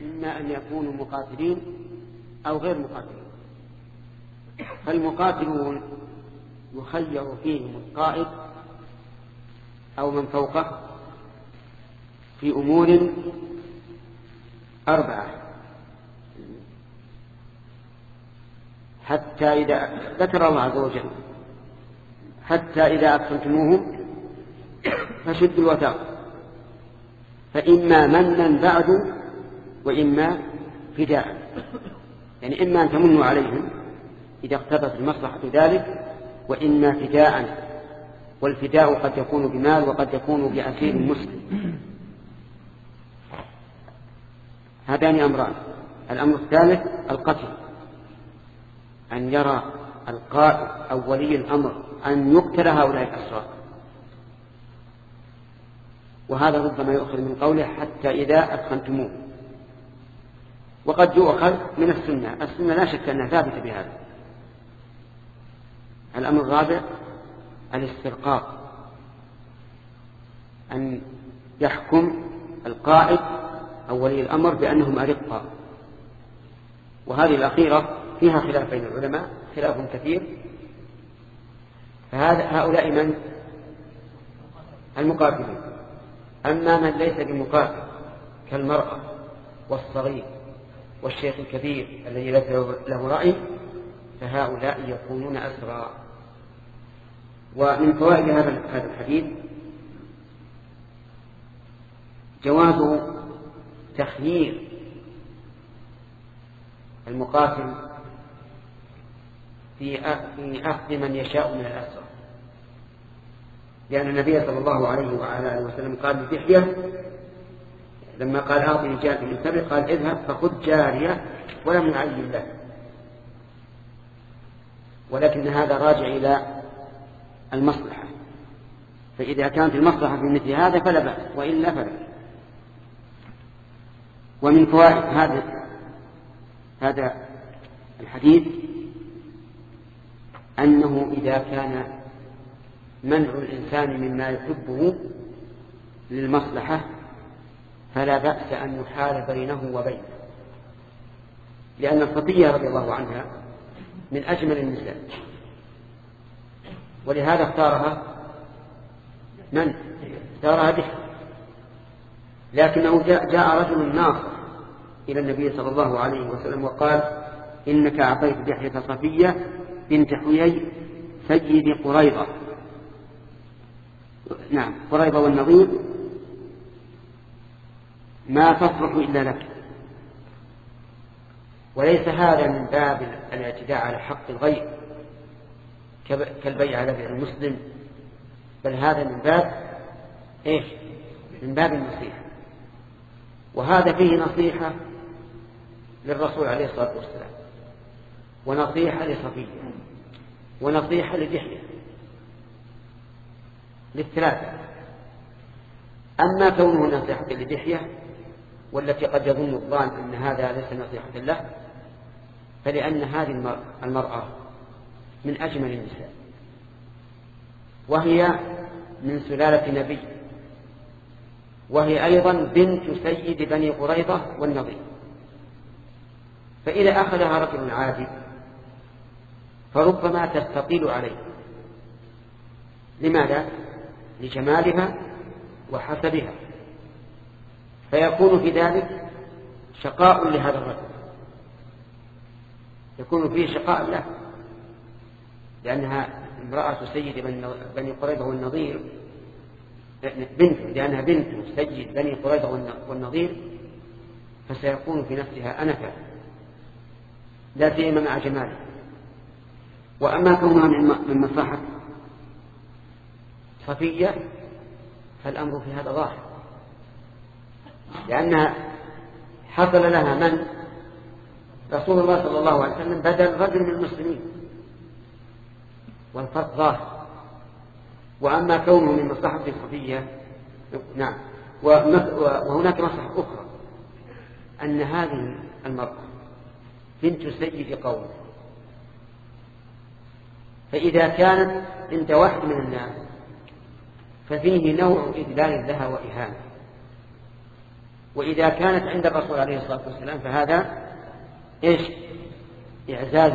إما أن يكونوا مقاتلين أو غير مقاتلين. فالمقاتلون يخير فيهم القائد أو من فوقه في أمور 4، حتى إذا ذكر الله عز وجل حتى إذا أدخلتموهم فشدوا الوثاق، فإما منا بعد وإما فداء. يعني إما أن تمنوا عليهم إذا اقتضت المصلحة ذلك، وإما فداء، والفداء قد يكون بمال وقد يكون بأسير مسلم. هذان أمران. الأمر الثالث القتل، أن يرى القائد أو ولي الأمر أن يقتل هؤلاء الأسرى، وهذا ربما يؤخذ من قوله حتى إذا أدخلتموه، وقد يؤخذ من السنة لا شك أنها ثابتة بهذا. الأمر الرابع الاسترقاق، أن يحكم القائد أو ولي الأمر بأنهم أرقاء، وهذه الأخيرة فيها خلاف بين العلماء، خلاف كثير. فهؤلاء من المقاتلين. أما من ليس بمقاتل كالمرأة والصغير والشيخ الكبير الذي ليس له رأي، فهؤلاء يكونون أسرى. ومن فوائد هذا الحديث جواز تخيير المقاتل في أخذ من يشاء من الأسرى، لأن النبي صلى الله عليه وعلى آله وسلم قال لدحية لما قال أعطني جارية من سبع قال اذهب فخذ جارية ولم يعين له، ولكن هذا راجع إلى المصلحة، فإذا كانت المصلحة في مثل هذا فلا بأس، وإلا فلا. ومن فوائد هذا الحديث أنه إذا كان منع الإنسان مما يحبه للمصلحة فلا بأس أن يحال بينه وبينه، لأن الصفية رضي الله عنها من أجمل النساء، ولهذا اختارها دحية. لكنه جاء رجل ناصح إلى النبي صلى الله عليه وسلم وقال إنك أعطيت دحية صفية بنت حيي سيد قريظة، نعم قريظة والنضير، ما تصلح إلا لك. وليس هذا من باب الاعتداء على حق الغير كالبيع على بيع المسلم، بل هذا من باب من باب النصيحة، وهذا فيه نصيحة للرسول عليه الصلاة والسلام، ونصيحة لصفية، ونصيحة لدحية، للثلاثة. أما كونه نصيحة لدحية والتي قد يظن الظان أن هذا ليس نصيحة له، فلأن هذه المرأة من أجمل النساء، وهي من سلالة نبي، وهي أيضا بنت سيد بني قريظة والنضير، فإذا أخذها رجل عادي فربما تستطيل عليه. لماذا؟ لجمالها وحسبها، فيكون في ذلك شقاء لهذا الرجل، يكون فيه شقاء له، لأنها امرأة سيد بني قريظة والنضير، لأنها بنت سيد بني قريظة والنضير، فسيكون في نفسها أنفة لا سيما مع جماله. وأما كونها من مصلحة صفية فالأمر في هذا ظاهر، لأنها حصل لها من رسول الله صلى الله عليه وسلم بدل رجل من المسلمين، والفرق ظاهر. وأما كونه من مصلحة صفية نعم، وهناك مصلحة أخرى، أن هذه المرأة بنت سيد قوم، فإذا كانت عند واحد من الناس ففيه نوع إذلال لها وإهانة، وإذا كانت عند الرسول عليه الصلاة والسلام فهذا إيش؟ إعزاز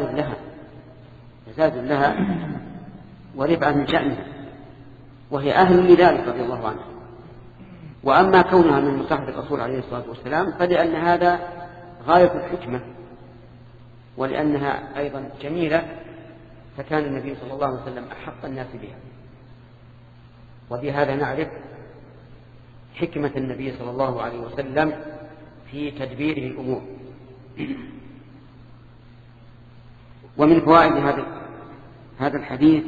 لها ورفعة من شأنها، وهي أهل لذلك رضي الله عنها. وأما كونها من مصاحب الرسول عليه الصلاة والسلام فلأن هذا غاية الحكمة، ولأنها أيضا جميلة، فكان النبي صلى الله عليه وسلم أحق الناس بها. وبهذا نعرف حكمة النبي صلى الله عليه وسلم في تدبيره الأمور. ومن فوائد هذا الحديث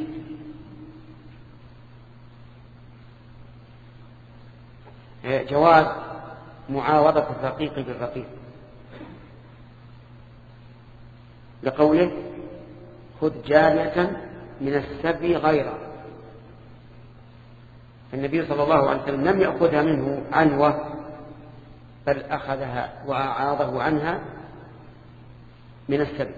جواز معاوضة الرقيق بالرقيق، لقوله خذ جارية من السبي غيره. النبي صلى الله عليه وسلم لم يأخذها منه عنوة، بل أخذها وأعاضه عنها من السبي.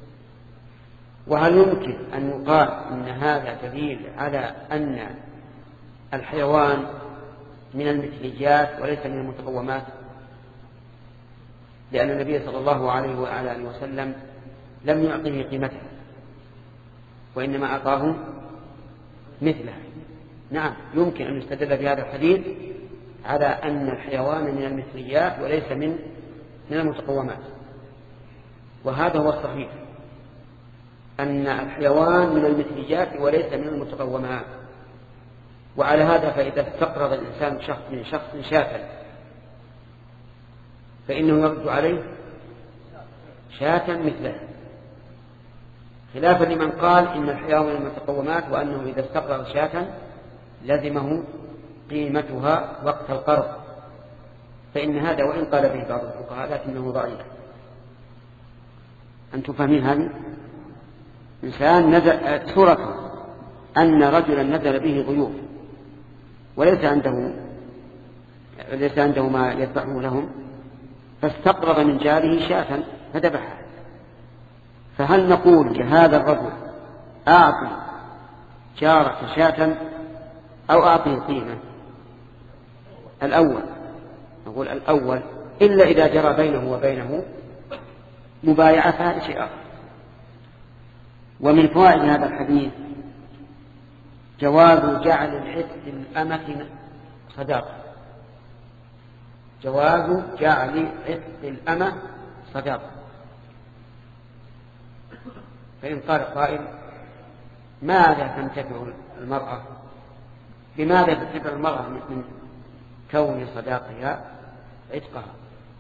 وهل يمكن أن يقال إن هذا دليل على أن الحيوان من المثليات وليس من المتقومات؟ لأن النبي صلى الله عليه وعلى آله وسلم لم يعطه قيمته، وإنما أعطاه مثله. نعم، يمكن أن يستدل بهذا الحديث على أن الحيوان من المثليات وليس من المتقومات، وهذا هو الصحيح، أن الحيوان من المثليات وليس من المتقومات. وعلى هذا فإذا استقرض الإنسان من شخص شاة فإنه يرد عليه شاة مثله، خلافا لمن قال إن الحيوان من المتقومات، وأنه إذا استقرض شاة لزمه قيمتها وقت القرض، فإن هذا وإن قال به بعض الفقهاء لكنه ضعيف. أنتم فاهمين هذه؟ إنسان نزل صورته أن رجلا نزل به ضيوف وليس عنده ما يذبحه لهم، فاستقرض من جاره شاة فذبحها. فهل نقول لهذا الرجل أعطي جارك شاة أو أعطيه قيمة؟ الأول، نقول الأول، إلا إذا جرى بينه وبينه مبايعة فهذا شيء آخر. ومن فوائد هذا الحديث جواز جعل العتق الأمة صداقة، جواز جعل عتق الأمة صداقة. فإن قال قائل ماذا تنتفع المرأة، بماذا تنتفع المرأة من كون صداقها عتقها؟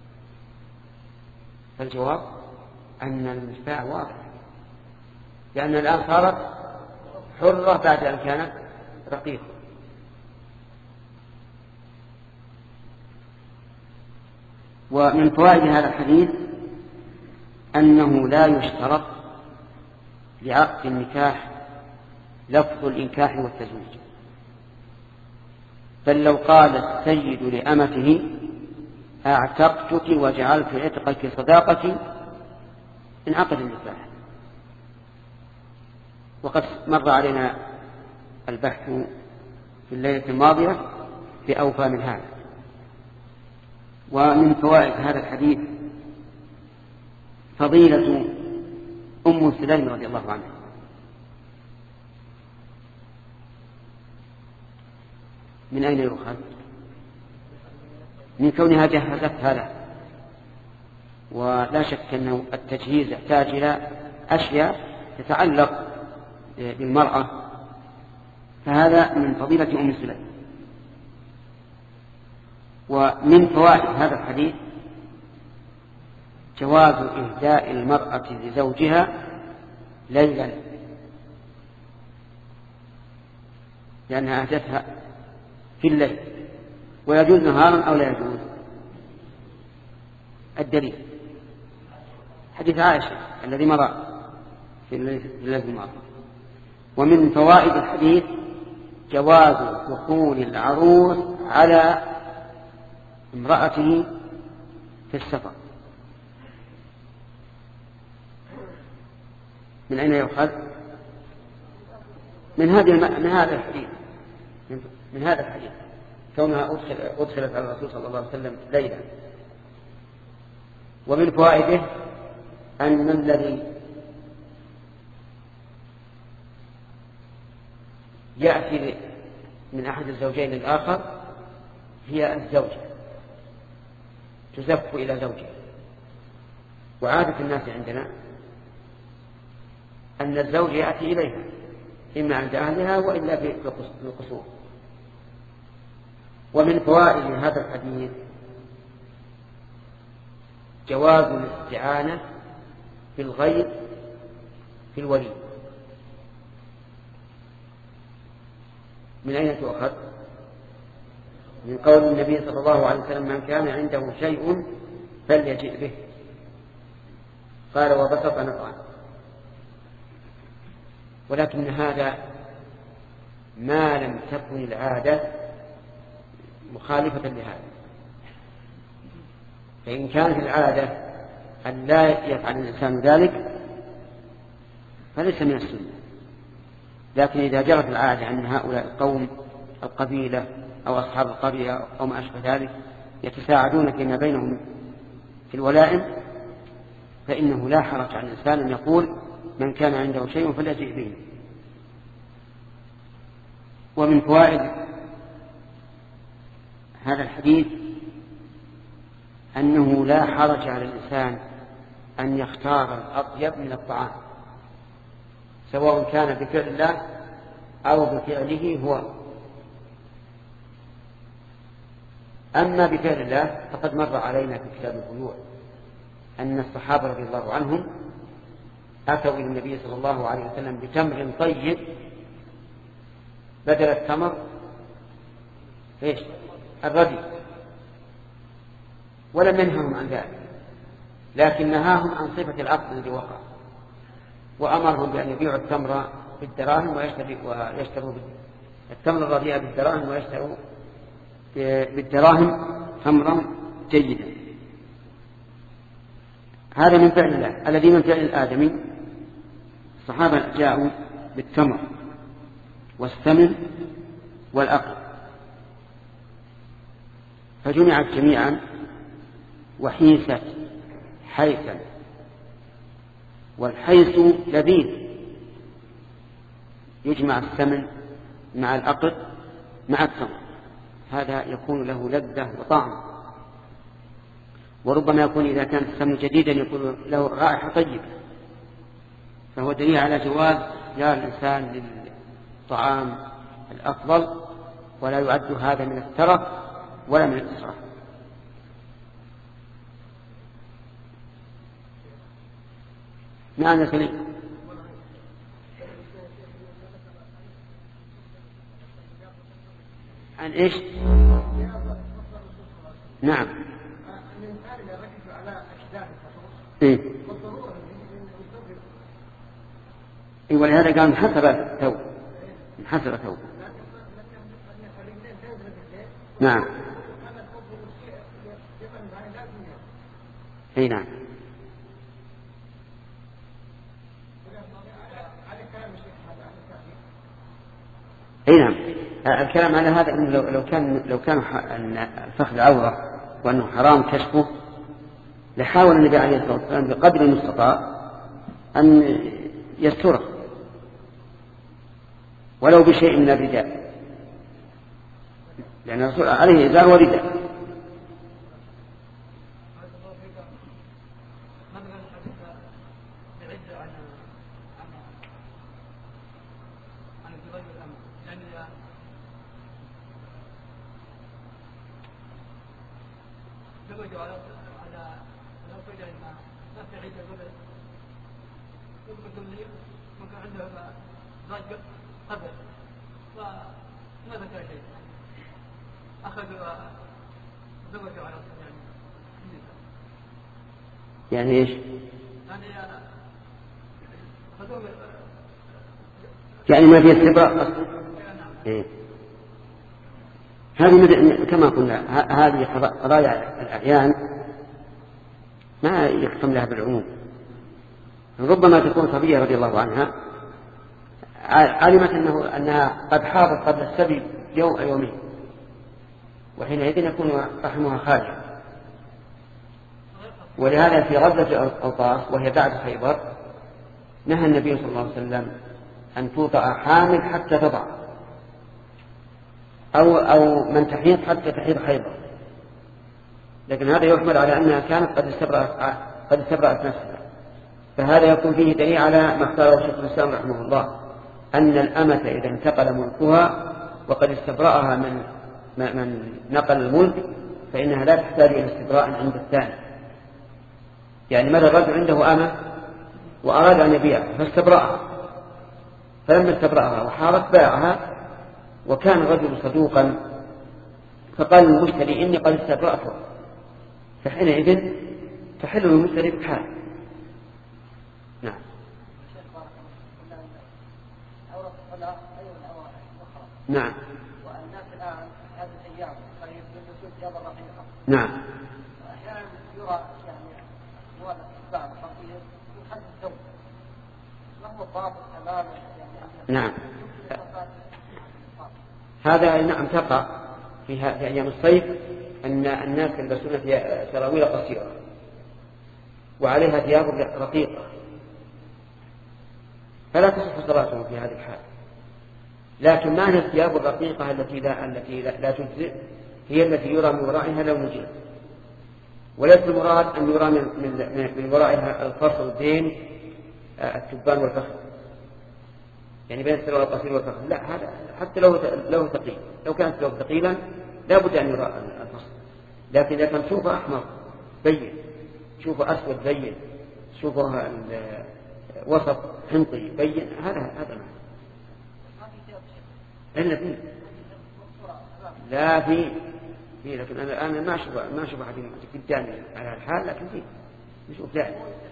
فالجواب أن المنفعة واضح، لأن الآن صارت حرة بعد أن كانت رقيقة. ومن فوائد هذا الحديث أنه لا يشترط لعقد النكاح لفظ الإنكاح والتزويج، بل لو قال السيد لأمته أعتقتك وجعلت عتقك صداقتي انعقد النكاح. وقد مر علينا البحث في الليلة الماضية بأوفى من هذا. ومن فوائد هذا الحديث فضيلة أم سليم رضي الله عنها. من أين يؤخذ؟ من كونها جهزتها له، ولا شك أنه التجهيز يحتاج إلى أشياء تتعلق بالمرأة، فهذا من فضيلة أم سليم. ومن فوائد هذا الحديث جواز إهداء المرأة لزوجها ليلا، لأنها أهدتها في الليل، ويجوز نهارا أو لا يجوز. الدليل حديث عائشة الذي مر في الليلة الماضية. ومن فوائد الحديث جواز دخول العروس على امرأته في السفر. من أين يؤخذ؟ من هذا الحديث، من هذا الحديث، كونها أدخلت على الرسول صلى الله عليه وسلم ليلا. ومن فوائده أن الذي يأتي من أحد الزوجين الآخر هي الزوجة تزف إلى زوجها. وعادة الناس عندنا أن الزوج يأتي إليها إما عند أهلها وإلا في القصور. ومن فوائد هذا الحديث جواز الاستعانة بالغيب في الولي. من أين تؤخذ؟ من قول النبي صلى الله عليه وسلم: من كان عنده شيء فليجئ به. قال: وبسط نطعا. ولكن هذا ما لم تكن العادة مخالفة لهذا. فإن كانت العادة أن لا يفعل الإنسان ذلك فليس من السنة. لكن إذا جرت العادة أن هؤلاء القوم القبيلة أو أصحاب القرية أو ما أشبه ذلك يتساعدون فيما بينهم في الولائم فإنه لا حرج على الإنسان أن يقول: من كان عنده شيء فليجئ به. ومن فوائد هذا الحديث أنه لا حرج على الإنسان أن يختار الأطيب من الطعام، سواء كان بفعل الله أو بفعله هو. أما بفعل الله فقد مر علينا في كتاب البيوع أن الصحابة رضي الله عنهم أتوا إلى النبي صلى الله عليه وسلم بتمر طيب بدل التمر الردي، ولم ينههم عن ذلك، لكن نهاهم عن صفة العقد الذي وقع، وأمرهم بأن يبيعوا التمر بالدراهم ويشتروا التمر الرديء بالدراهم ويشتروا بالدراهم تمرا جيدا. هذا من فعل الله. الذي من فعل الآدمي الصحابة جاءوا بالتمر والثمن والأقل فجمعت جميعا وحيست حيثا، والحيث لذيذ، يجمع الثمن مع الأقل مع التمر، هذا يكون له لذة وطعم. وربما يكون إذا كان الثمن جديدا يكون له رائحة طيبة، فهو دليل على جواز اختيار الإنسان للطعام الأفضل، ولا يعد هذا من الترف ولا من الإسراف. نعم يا سليم. عن إيش؟ نعم. إيه؟ ولهذا قال انحسر ثوب. نعم. اي نعم. اي نعم. الكلام على هذا انه لو كان الفخذ عورة وانه حرام كشفه لحاول النبي عليه الصلاة والسلام بقدر المستطاع ان يستره ولو بشيء من الرداء، لأن الرسول عليه إزار ورداء. يعني ايش؟ يعني ما في استبراء اصلا. إيه؟ هذه كما قلنا هذه قضايا الاعيان ما يحكم لها بالعموم. ربما تكون صبية رضي الله عنها علمت انها قد حاضت قبل السبي يوم أو يومين وحينئذ يكون رحمها خالية. ولهذا في غزوة أوطاس وهي بعد خيبر نهى النبي صلى الله عليه وسلم أن توطأ حامل حتى تضع أو من تحيض حتى تحيض خيبر، لكن هذا يحمل على أنها كانت قد استبرأت نفسها. فهذا يكون فيه دليل على ما اختاره شيخ الإسلام رحمه الله، أن الأمة إذا انتقل ملكها وقد استبرأها من نقل الملك فإنها لا تحتاج إلى استبراء عند الثاني. يعني ماذا الرجل عنده أمة وأراد أن يبيعها فاستبرأها، فلما استبرأها وحارت باعها، وكان الرجل صدوقا فقال للمشتري إني قد استبرأته، فحينئذ تحل المشتري بحال. نعم. نعم. والناس الآن هذه الأيام قريب من وجود جاب الرقيقة. نعم. وأحيانا يرى يعني أموال بعض خطير في حد الزوج، ما هو الضابط تماما يعني؟ نعم. هذا نعم تقع في أيام الصيف أن الناس يلبسون سراويل قصيرة وعليها ثياب رقيقة، فلا تصح صلاتهم في هذه الحال. لكن ما هي الثياب الرقيقة التي لا تجزئ؟ هي التي يرى من ورائها لون الجلد، وليس المراد أن يرى من ورائها الفصل بين التبان والفخذ، يعني بين السراويل القصير والفخذ. لا، هذا حتى لو ثقيل، لو كانت له ثقيلا لا بد أن يرى الفصل. لكن إذا كان شوفه أحمر بين، شوفه أسود بين، شوفه وسط حنطي بين، هذا ما إلا فيه. لا فيه، لكن أنا ما أشوف أحد قدامي على الحال، لكن فيه نشوف دائما.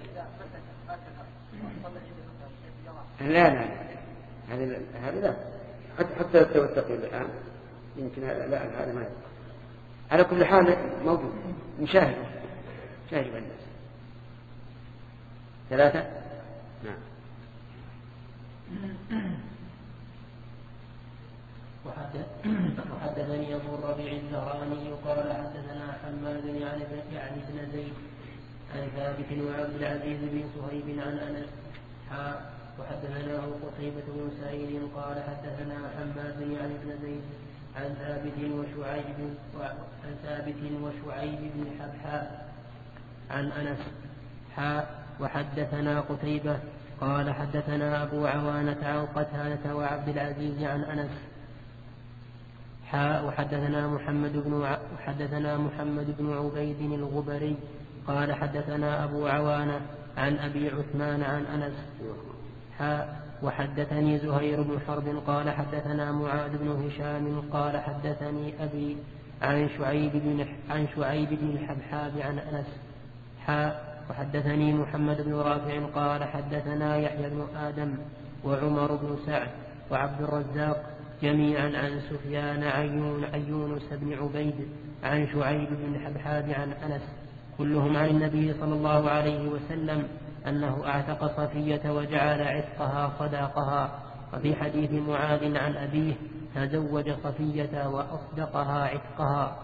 لا هذا لا، حتى لو التقي الآن يمكن لا هذا ما يبقى. على كل حال موجود مشاهد الناس. 3. نعم. وحدثني أبو الربيع الزهراني قال حدثنا حماد يعني بن زيد عن ثابت وعبد العزيز بن صهيب عن أنس وحدثناه قتيبة بن سعيد قال حدثنا حماد يعني بن زيد عن ثابت وشعيب بن حبحاء عن أنس وحدثنا قتيبة قال حدثنا أبو عوانة عن قتادة وعبد العزيز عن أنس وحدثنا محمد بن عبيد الغبري قال حدثنا أبو عوانة عن أبي عثمان عن أنس وحدثني زهير بن حرب قال حدثنا معاذ بن هشام قال حدثني أبي عن شعيب بن الحبحاب عن أنس وحدثني محمد بن رافع قال حدثنا يحيى بن آدم وعمر بن سعد وعبد الرزاق جميعا عن سفيان عن يونس بن عبيد عن شعيب بن الحبحاب عن أنس كلهم عن النبي صلى الله عليه وسلم أنه أعتق صفية وجعل عتقها صداقها. وفي حديث معاذ عن أبيه تزوج صفية وأصدقها عتقها.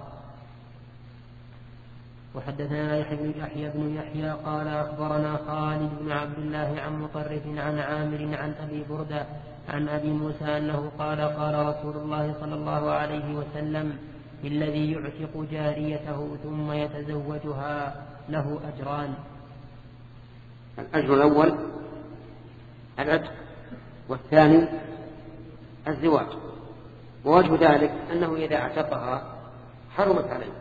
وحدثنا يحيى بن يحيى قال أخبرنا خالد بن عبد الله عن مطرف عن عامر عن أبي بردة عن أبي موسى أنه قال رسول الله صلى الله عليه وسلم الذي يعتق جاريته ثم يتزوجها له أجران. الأجر الأول العتق، والثاني الزواج. ووجه ذلك أنه إذا اعتقها حرمت عليه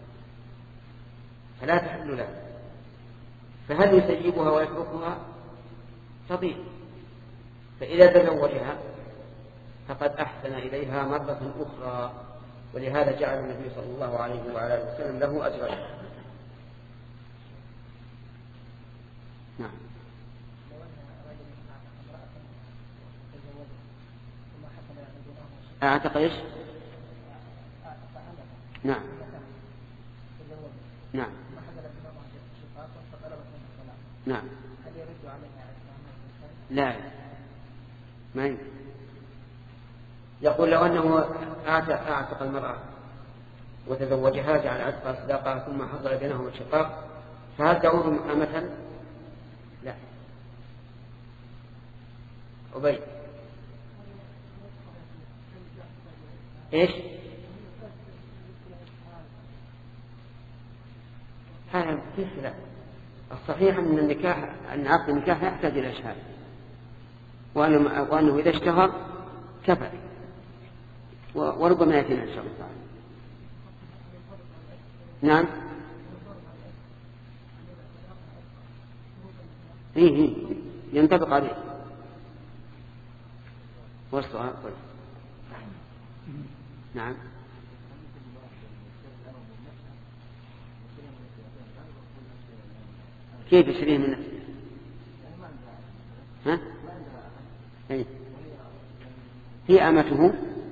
فلا تحل له، فهل يسيبها ويتركها؟ تضيع. فإذا تزوجها فقد أحسن إليها مرة أخرى، ولهذا جعل النبي صلى الله عليه وعلى آله وسلم له أجرين. نعم. أعتق إيش؟ نعم. نعم. نعم. لا، ما يمكن. يقول لو أنه أعتق المرأة وتزوجها جعل عتقها صداقها ثم حصل بينهما الشقاق فهل تعود أمة؟ لا. عبيد ايش؟ هذا في خلاف. الصحيح ان النكاح ان عقد النكاح يحتاج الى اشهاد وانه اذا اشتهر كفى وربما ياتينا ان شاء الله تعالى. نعم إيه ينطبق عليه. والسؤال نعم كيف يشتريه من نفسه؟ ها؟ إيه؟ هي أمته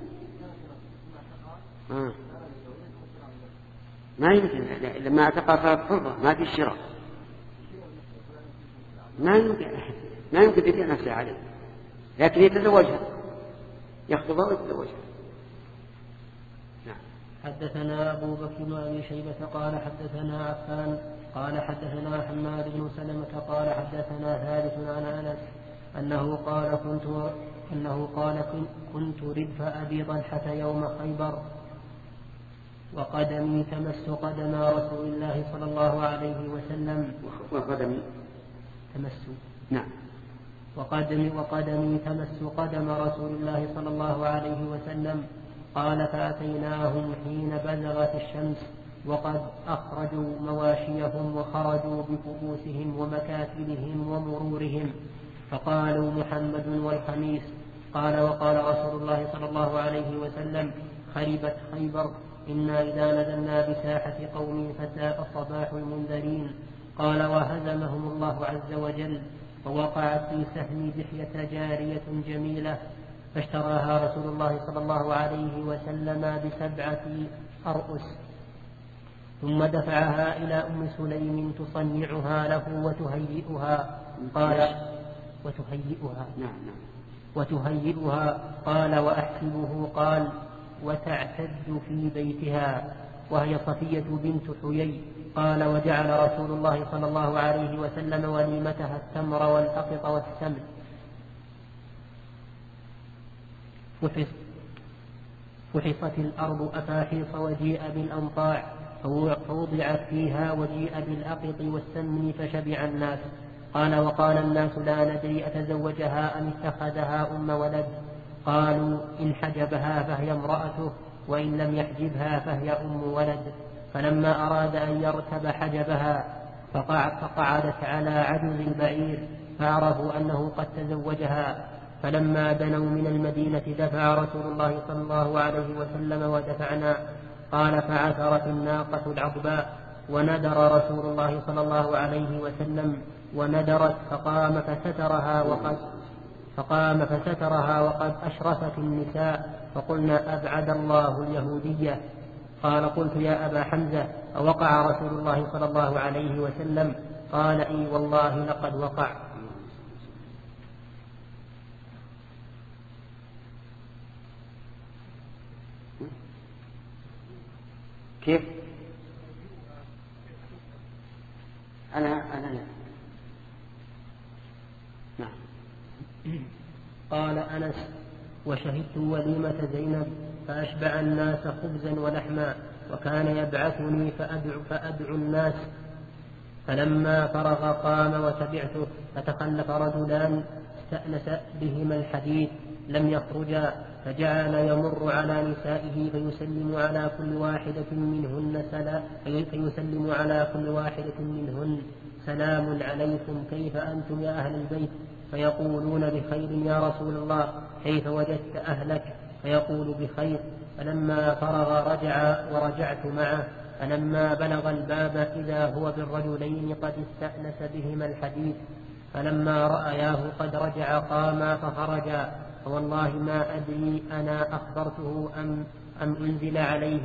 ما يمكن لما اعتقى فرضه ما في الشراء ما يمكن تبيع نفسه عليه لكن يتزوجها يخطبها ويتزوجها. حدثنا أبو بكر بن أبي شيبة قال حدثنا عفان قال حدثنا حماد بن سلمة قال حدثنا ثابت عن أنس أنه قال كنت ردف أبي طلحة يوم خيبر وقدمي تمس قدم رسول الله صلى الله عليه وسلم وقدمي تمس نعم وقدمي تمس قدم رسول الله صلى الله عليه وسلم قال فأتيناهم حين بزغت الشمس وقد أخرجوا مواشيهم وخرجوا بكؤوسهم ومكاتبهم ومرورهم فقالوا محمد والخميس. قال وقال رسول الله صلى الله عليه وسلم خربت خيبر إنا إذا نزلنا بساحة قوم فساء صباح المنذرين. قال وهزمهم الله عز وجل ووقعت في سهم دحية جارية جميلة فاشتراها رسول الله صلى الله عليه وسلم ب7 أرؤس ثم دفعها إلى أم سليم تصنعها له وتهيئها. قال وتهيئها قال وأحسبه قال وتعتد في بيتها وهي صفية بنت حيي. قال وجعل رسول الله صلى الله عليه وسلم وليمتها التمر والأقط والسمن. فحصت الأرض أفاحيص وجيء بالأنطاع فوضعت فيها وجيء بالأقط والسمن فشبع الناس. قال وقال الناس لا ندري أتزوجها أم اتخذها أم ولد. قالوا إن حجبها فهي امرأته وإن لم يحجبها فهي أم ولد. فلما أراد أن يركب حجبها فقعدت على عجز البعير فعرفوا أنه قد تزوجها. فلما دنوا من المدينة دفع رسول الله صلى الله عليه وسلم ودفعنا. قال فعثرت الناقة العضباء وندر رسول الله صلى الله عليه وسلم وندرت فقام فسترها وقد أشرفت النساء فقلنا أبعد الله اليهودية. قال قلت يا أبا حمزة أوقع رسول الله صلى الله عليه وسلم؟ قال إي والله لقد وقع. كيف؟ أنا نعم. قال أنس وشهدت وليمة زينب فأشبع الناس خبزا ولحما وكان يبعثني فأدعو الناس. فلما فرغ قام وتبعته فتخلف رجلان استأنس بهما الحديث لم يخرجا فجعل يمر على نسائه فيسلم على كل واحدة منهن سلام عليكم كيف أنتم يا أهل البيت؟ فيقولون بخير يا رسول الله كيف وجدت أهلك؟ فيقول بخير. فلما فرغ رجع ورجعت معه. فلما بلغ الباب إذا هو بالرجلين قد استأنس بهما الحديث. فلما رأياه قد رجع قاما فخرجا. فوالله ما أدري أنا أخبرته أم أنزل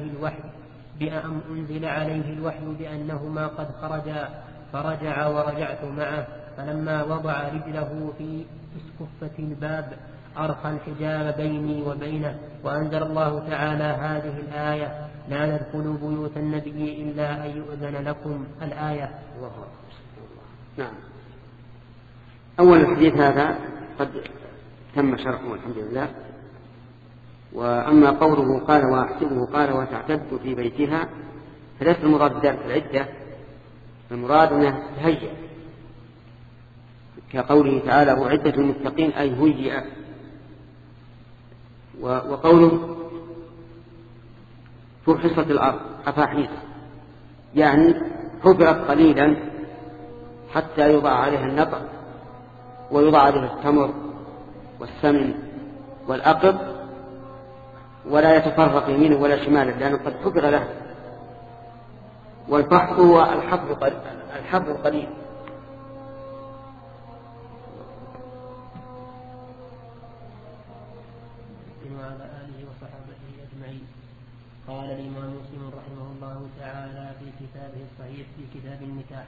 عليه الوحي بأنهما قد خرجا. فرجع ورجعت معه. فلما وضع رجله في اسكفة الباب أرخى الحجاب بيني وبينه. وأنزل الله تعالى هذه الآية لا تدخلوا بيوت النبي إلا أن يؤذن لكم. الآية. الله. نعم. أول الحديث هذا قد تم شرحه والحمد لله. وأما قوله قال وأحسبه قال وتعتد في بيتها فليس المراد بذلك العدة، المراد أنها تهيأ كقوله تعالى وعدة المتقين أي هيئة. وقوله فرحصت الأرض أفاحيص يعني حفرت قليلا حتى يوضع عليها النطع ويوضع عليها التمر والسمن والأقب ولا يتفرق يمينه ولا شماله لأنه قد حفر له. والفحص هو الحفر القليل. وعلى آله وصحبه أجمعين. قال الإمام مسلم رحمه الله تعالى في كتابه الصحيح في كتاب النكاح.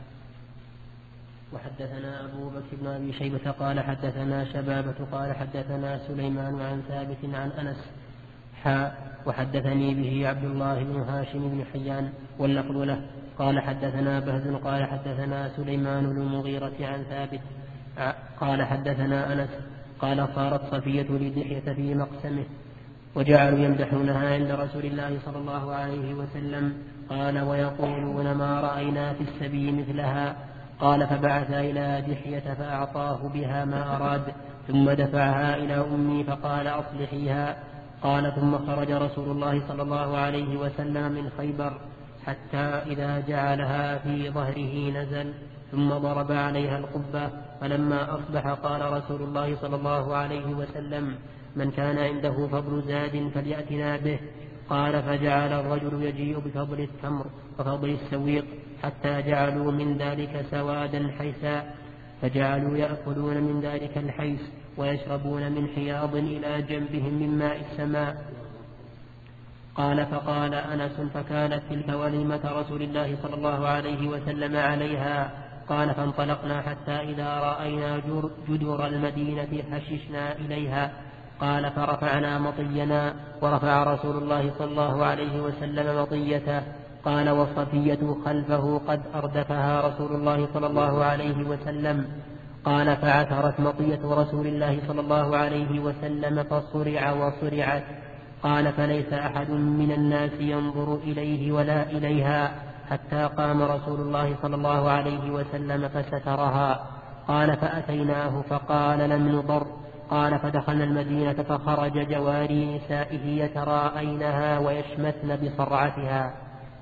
وحدثنا أبو بكر بن أبي شيبة قال حدثنا شبابة قال حدثنا سليمان عن ثابت عن أنس وحدثني به عبد الله بن هاشم بن حيان واللفظ له قال حدثنا بهز قال حدثنا سليمان بن المغيرة عن ثابت قال حدثنا أنس قال صارت صفية لدحية في مقسمه وجعلوا يمدحونها عند رسول الله صلى الله عليه وسلم قال ويقولون ما رأينا في السبي مثلها. قال فبعث إلى دحية فأعطاه بها ما أراد ثم دفعها إلى أمي فقال أصلحيها. قال ثم خرج رسول الله صلى الله عليه وسلم من خيبر حتى إذا جعلها في ظهره نزل ثم ضرب عليها القبة. فلما أصبح قال رسول الله صلى الله عليه وسلم من كان عنده فضل زاد فليأتنا به. قال فجعل الرجل يجيء بفضل التمر وفضل السويق حتى جعلوا من ذلك سوادا حيسا فجعلوا يأكلون من ذلك الحيس ويشربون من حياض إلى جنبهم من ماء السماء. قال فقال أنس فكانت تلك وليمة رسول الله صلى الله عليه وسلم عليها. قال فانطلقنا حتى إذا رأينا جدر المدينة حششنا إليها. قال فرفعنا مطينا ورفع رسول الله صلى الله عليه وسلم مطيته. قال والصفية خلفه قد أردفها رسول الله صلى الله عليه وسلم. قال فعثرت مطية رسول الله صلى الله عليه وسلم فصرع وصرعت. قال فليس أحد من الناس ينظر إليه ولا إليها حتى قام رسول الله صلى الله عليه وسلم فسترها. قال فأتيناه فقال لم نضر. قال فدخلنا المدينة فخرج جواري نسائه يتراءينها ويشمتن بصرعتها.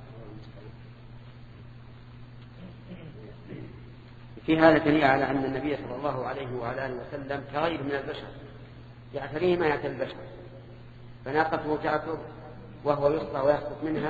في هذا دليل على أن النبي صلى الله عليه وعلى آله وسلم كغير من البشر يعتريه ما يعتري البشر. فناقته تعثر وهو يصطع ويسقط منها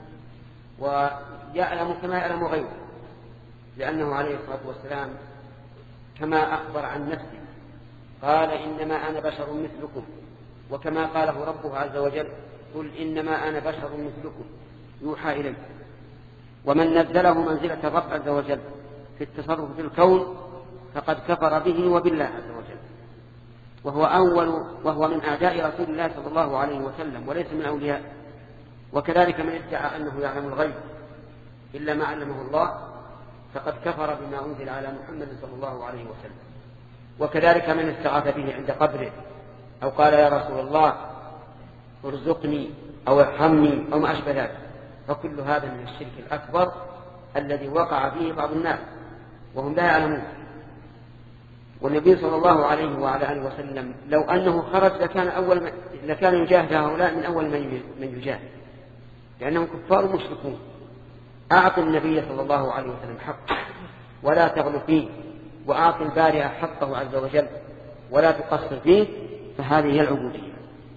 ويعلم كما يعلم غيره لأنه عليه الصلاة والسلام كما أخبر عن نفسه قال إنما أنا بشر مثلكم وكما قاله ربه عز وجل قل إنما أنا بشر مثلكم يوحى إلي. ومن نزله منزلة الرب عز وجل في التصرف في الكون فقد كفر به وبالله عز وجل وهو من أعداء رسول الله صلى الله عليه وسلم وليس من أولياء. وكذلك من ادعى أنه يعلم الغيب إلا ما علمه الله فقد كفر بما أنزل على محمد صلى الله عليه وسلم. وكذلك من استغاث به عند قبره أو قال يا رسول الله ارزقني أو ارحمني أو ما أشبه ذلك فكل هذا من الشرك الأكبر الذي وقع فيه بعض الناس وهم لا يعلمون. والنبي صلى الله عليه وعلى آله وسلم لو أنه خرج لكان يجاهد هؤلاء من أول من يجاهد لأنهم كفار مشركون. أعط النبي صلى الله عليه وسلم حقه ولا تغل فيه وأعط البارئ حقه عز وجل ولا تقصر فيه فهذه هي العبودية.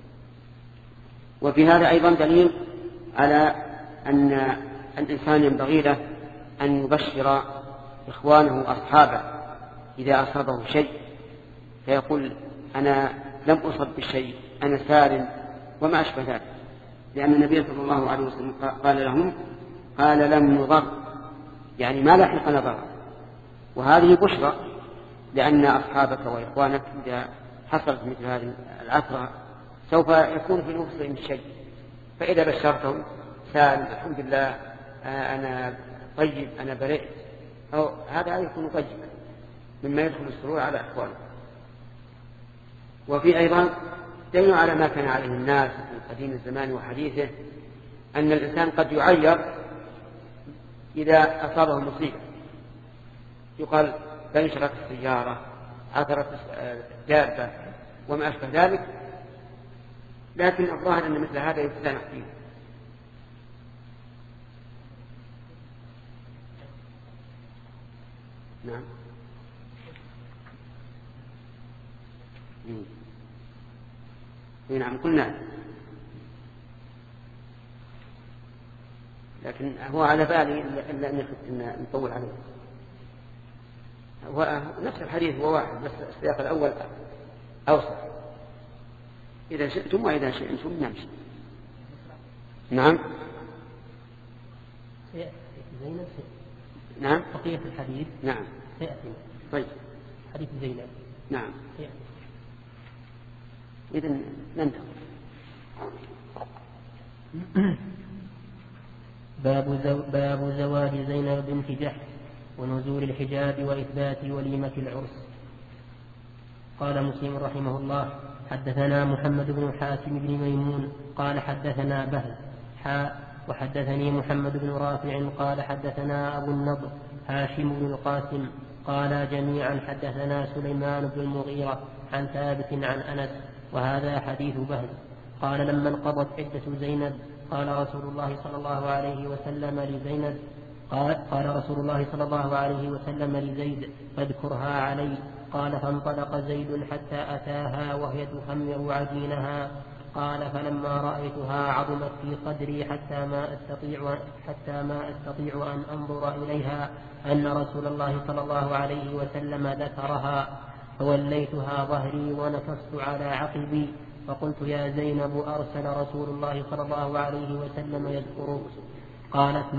وفي هذا أيضا دليل على أن الإنسان ينبغي له أن يبشر إخوانه أصحابه إذا أصابه شيء فيقول أنا لم أصب بالشيء أنا سالم وما أشبه ذلك لأن النبي صلى الله عليه وسلم قال لهم قال لم نضر يعني ما لحقنا ضرر. وهذه بشرى لأن أصحابك وإخوانك إذا حصلت مثل هذه العثرة سوف يكون في نفسهم شيء فإذا بشرتهم سالم الحمد لله أنا طيب أنا برئت، أو هذا يكون طيبا مما يدخل السرور على إخوانه. وفي أيضا دليل على ما كان عليه الناس في قديم الزمان وحديثه، أن الإنسان قد يعير إذا أصابه مصيبة، يقال بنشرت السيارة، عثرت الدابة وما أشبه ذلك، لكن الظاهر أن مثل هذا يتسامح فيه. نعم. نعم قلنا، لكن هو على بالي إلا أن نطول عليه. هو نفس الحديث هو واحد، بس السياق الأول أوسع. إذا شئتم وإذا شئتم نمشي. نعم. زينب. نعم. بقية الحديث. نعم. سيأتي. طيب. حديث زينب. نعم. سيأتي. إذن ننتهي. باب زواج زينب بنت جحش ونزول الحجاب وإثبات وليمة العرس. قال مسلم رحمه الله: حدثنا محمد بن حاتم بن ميمون قال حدثنا بهز وحدثني محمد بن رافع قال حدثنا أبو النضر هاشم بن القاسم قال جميعا حدثنا سليمان بن المغيرة عن ثابت عن أنس، وهذا حديث بهز. قال لما انقضت عدة زينب قال رسول الله صلى الله عليه وسلم لزينب قال رسول الله صلى الله عليه وسلم لزيد: فاذكرها علي. قال فانطلق زيد حتى أتاها وهي تخمر عجينها. قال فلما رأيتها عظمت في صدري حتى ما أستطيع أن أنظر إليها أن رسول الله صلى الله عليه وسلم ذكرها، فوليتها ظهري ونكصت على عقبي، فقلت: يا زينب أرسل رسول الله صلى الله عليه وسلم يذكرك. قالت: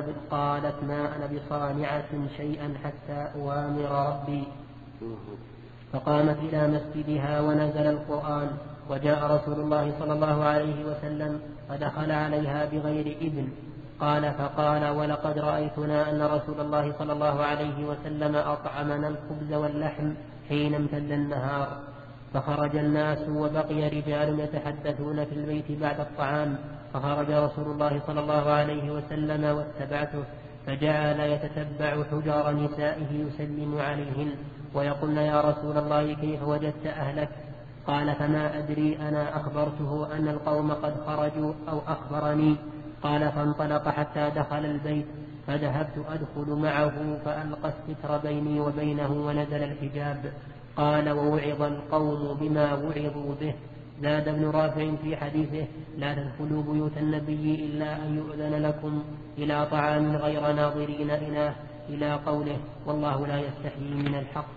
ما أنا بصانعة شيئا حتى أوامر ربي. فقامت إلى مسجدها ونزل القرآن، وجاء رسول الله صلى الله عليه وسلم فدخل عليها بغير إذن. فقال: ولقد رأيتنا أن رسول الله صلى الله عليه وسلم أطعمنا الخبز واللحم حين امتد النهار. فخرج الناس وبقي رجال يتحدثون في البيت بعد الطعام، فخرج رسول الله صلى الله عليه وسلم واتبعته، فجعل يتتبع حجر نسائه يسلم عليهن ويقولن: يا رسول الله كيف وجدت أهلك؟ قال: فما أدري، أنا أخبرته أن القوم قد خرجوا أو أخبرني. قال: فانطلق حتى دخل البيت، فذهبت أدخل معه فألقى الستر بيني وبينه ونزل الحجاب. قال: ووعظ القوم بما وعظوا به. زاد ابن رافع في حديثه: لا تدخلوا بيوت النبي إلا أن يؤذن لكم إلى طعام غير ناظرين إناه، إلى قوله: والله لا يستحيي من الحق.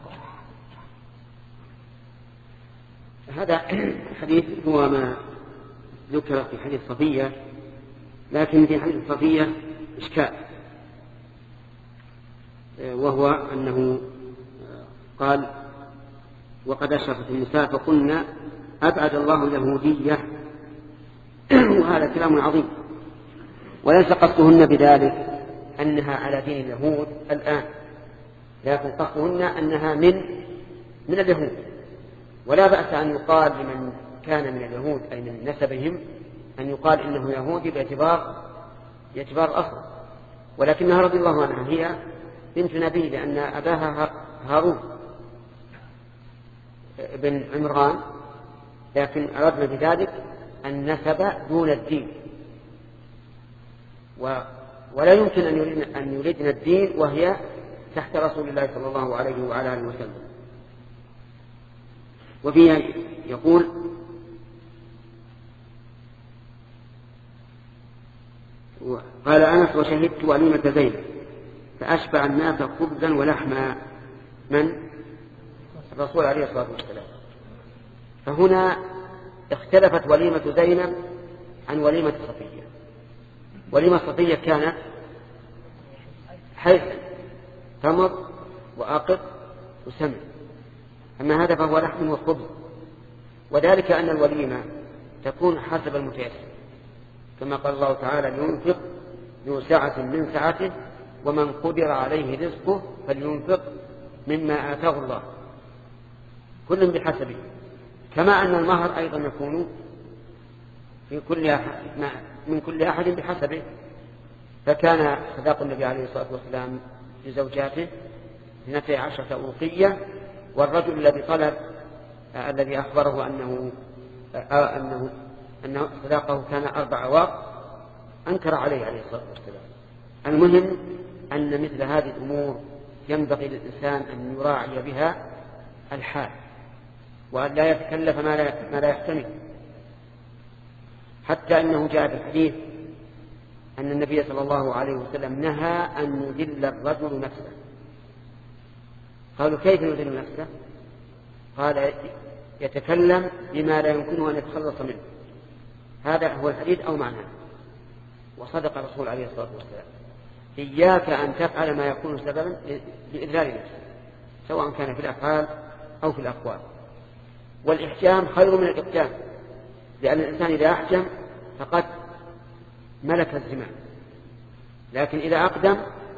هذا الحديث هو ما ذكر في حديث صفية، لكن في حديث صفية إشكال، وهو أنه قال: وقد أشرفت النساء فقلنا أبعد الله اليهودية. وهذا كلام عظيم، وليس قصدهن بذلك أنها على دين اليهود الآن، لكن قصدهن أنها من اليهود، ولا بأس أن يقال لمن كان من اليهود أي من نسبهم أن يقال إنه يهودي باعتبار أصل، ولكنها رضي الله عنها هي بنت نبي، لأن أباها هارون بن عمران، لكن أردنا بذلك النسب دون الدين، ولا يمكن أن يريدن الدين وهي تحت رسول الله صلى الله عليه وعلى آله وسلم. وفيها يقول: قال أنس: وشهدت وليمة زينب فأشبع الناس خبزا ولحما. من؟ الرسول عليه الصلاة والسلام. فهنا اختلفت وليمة زينب عن وليمة صفية. وليمة صفية كانت حيث تمر وأقط وسمن، أما هذا فهو لحم وخبز، وذلك أن الوليمة تكون حسب المتيسر، كما قال الله تعالى لينفق ذو سعة من سعته ومن قدر عليه رزقه فلينفق مما آتاه الله، كل بحسبه. كما أن المهر أيضا يكون من كل أحد بحسبه. فكان صداق النبي عليه الصلاة والسلام لزوجاته 12 أوقية، والرجل الذي طلب الذي أخبره أنه صداقه كان 4 أواق أنكر عليه الصلاة والسلام. المهم أن مثل هذه الأمور ينبغي للإنسان أن يراعي بها الحال وأن لا يتكلف ما لا يحتمل. حتى أنه جاء في الحديث أن النبي صلى الله عليه وسلم نهى أن يذل الرجل نفسه. قالوا كيف يذل نفسه؟ قال يتكلم بما لا يمكنه أن يتخلص منه. هذا هو الحديث أو معناه. وصدق الرسول عليه الصلاة والسلام. إياك أن تفعل ما يكون سببا لإذلال نفسك، سواء كان في الأفعال أو في الأقوال. والإحجام خير من الإقدام، لأن الإنسان إذا أحجم فقد ملك الزمان، لكن إذا أقدم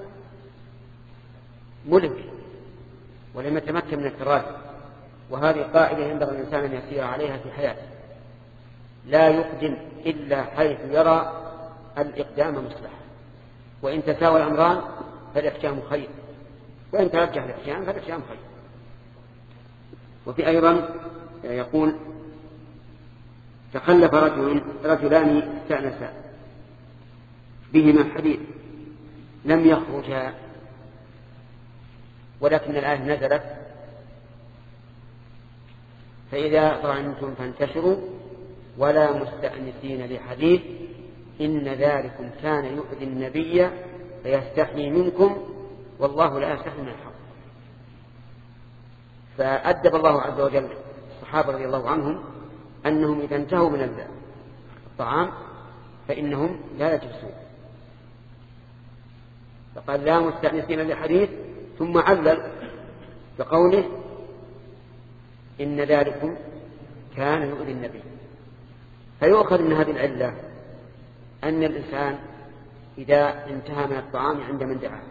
ملك ولم يتمكن من التراجع. وهذه قاعدة ينبغي الإنسان أن يسير عليها في حياته، لا يقدم إلا حيث يرى الإقدام مصلحة، وإن تساوى الأمران فالإحجام خير، وإن ترجح الإحجام فالإحجام خير. وفي أيضا يقول تخلف رجلان استأنسا بهما حديث لم يخرجا، ولكن الآية نزلت فإذا طعنتم فانتشروا ولا مستأنسين لحديث إن ذلكم كان يؤذي النبي فيستحيي منكم والله لا يستحيي من الحق. فأدب الله عز وجل الصحابة رضي الله عنهم أنهم إذا انتهوا من الطعام فإنهم لا يجلسون، فقال لا مستأنسين لحديث، ثم علل بقوله إن ذلكم كان يؤذي النبي. فيؤخذ من هذه العلة أن الإنسان إذا انتهى من الطعام عند من دعاه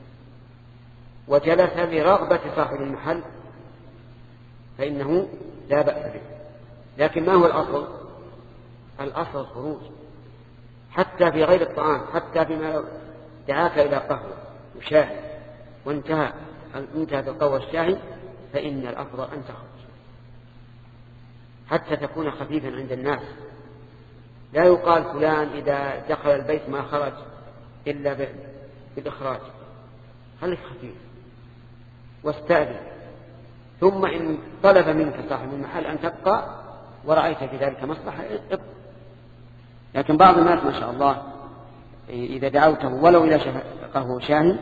وجلس لرغبة صاحب المحل فإنه لا بأس به. لكن ما هو الأصل؟ الأصل الخروج حتى في غير الطعام، حتى فيما دعاك إلى قهوة وشاهي وانتهى بالقهوة والشاهي فإن الأفضل أن تخرج حتى تكون خفيفا عند الناس. لا يقال فلان إذا دخل البيت ما خرج إلا بالإخراج، خليك خفيف واستأذن، ثم إن طلب منك صاحب المحل أن تبقى ورأيت في ذلك مصلحة ابقى. لكن بعض الناس ما شاء الله إذا دعوته ولو إلى قهوة شاهي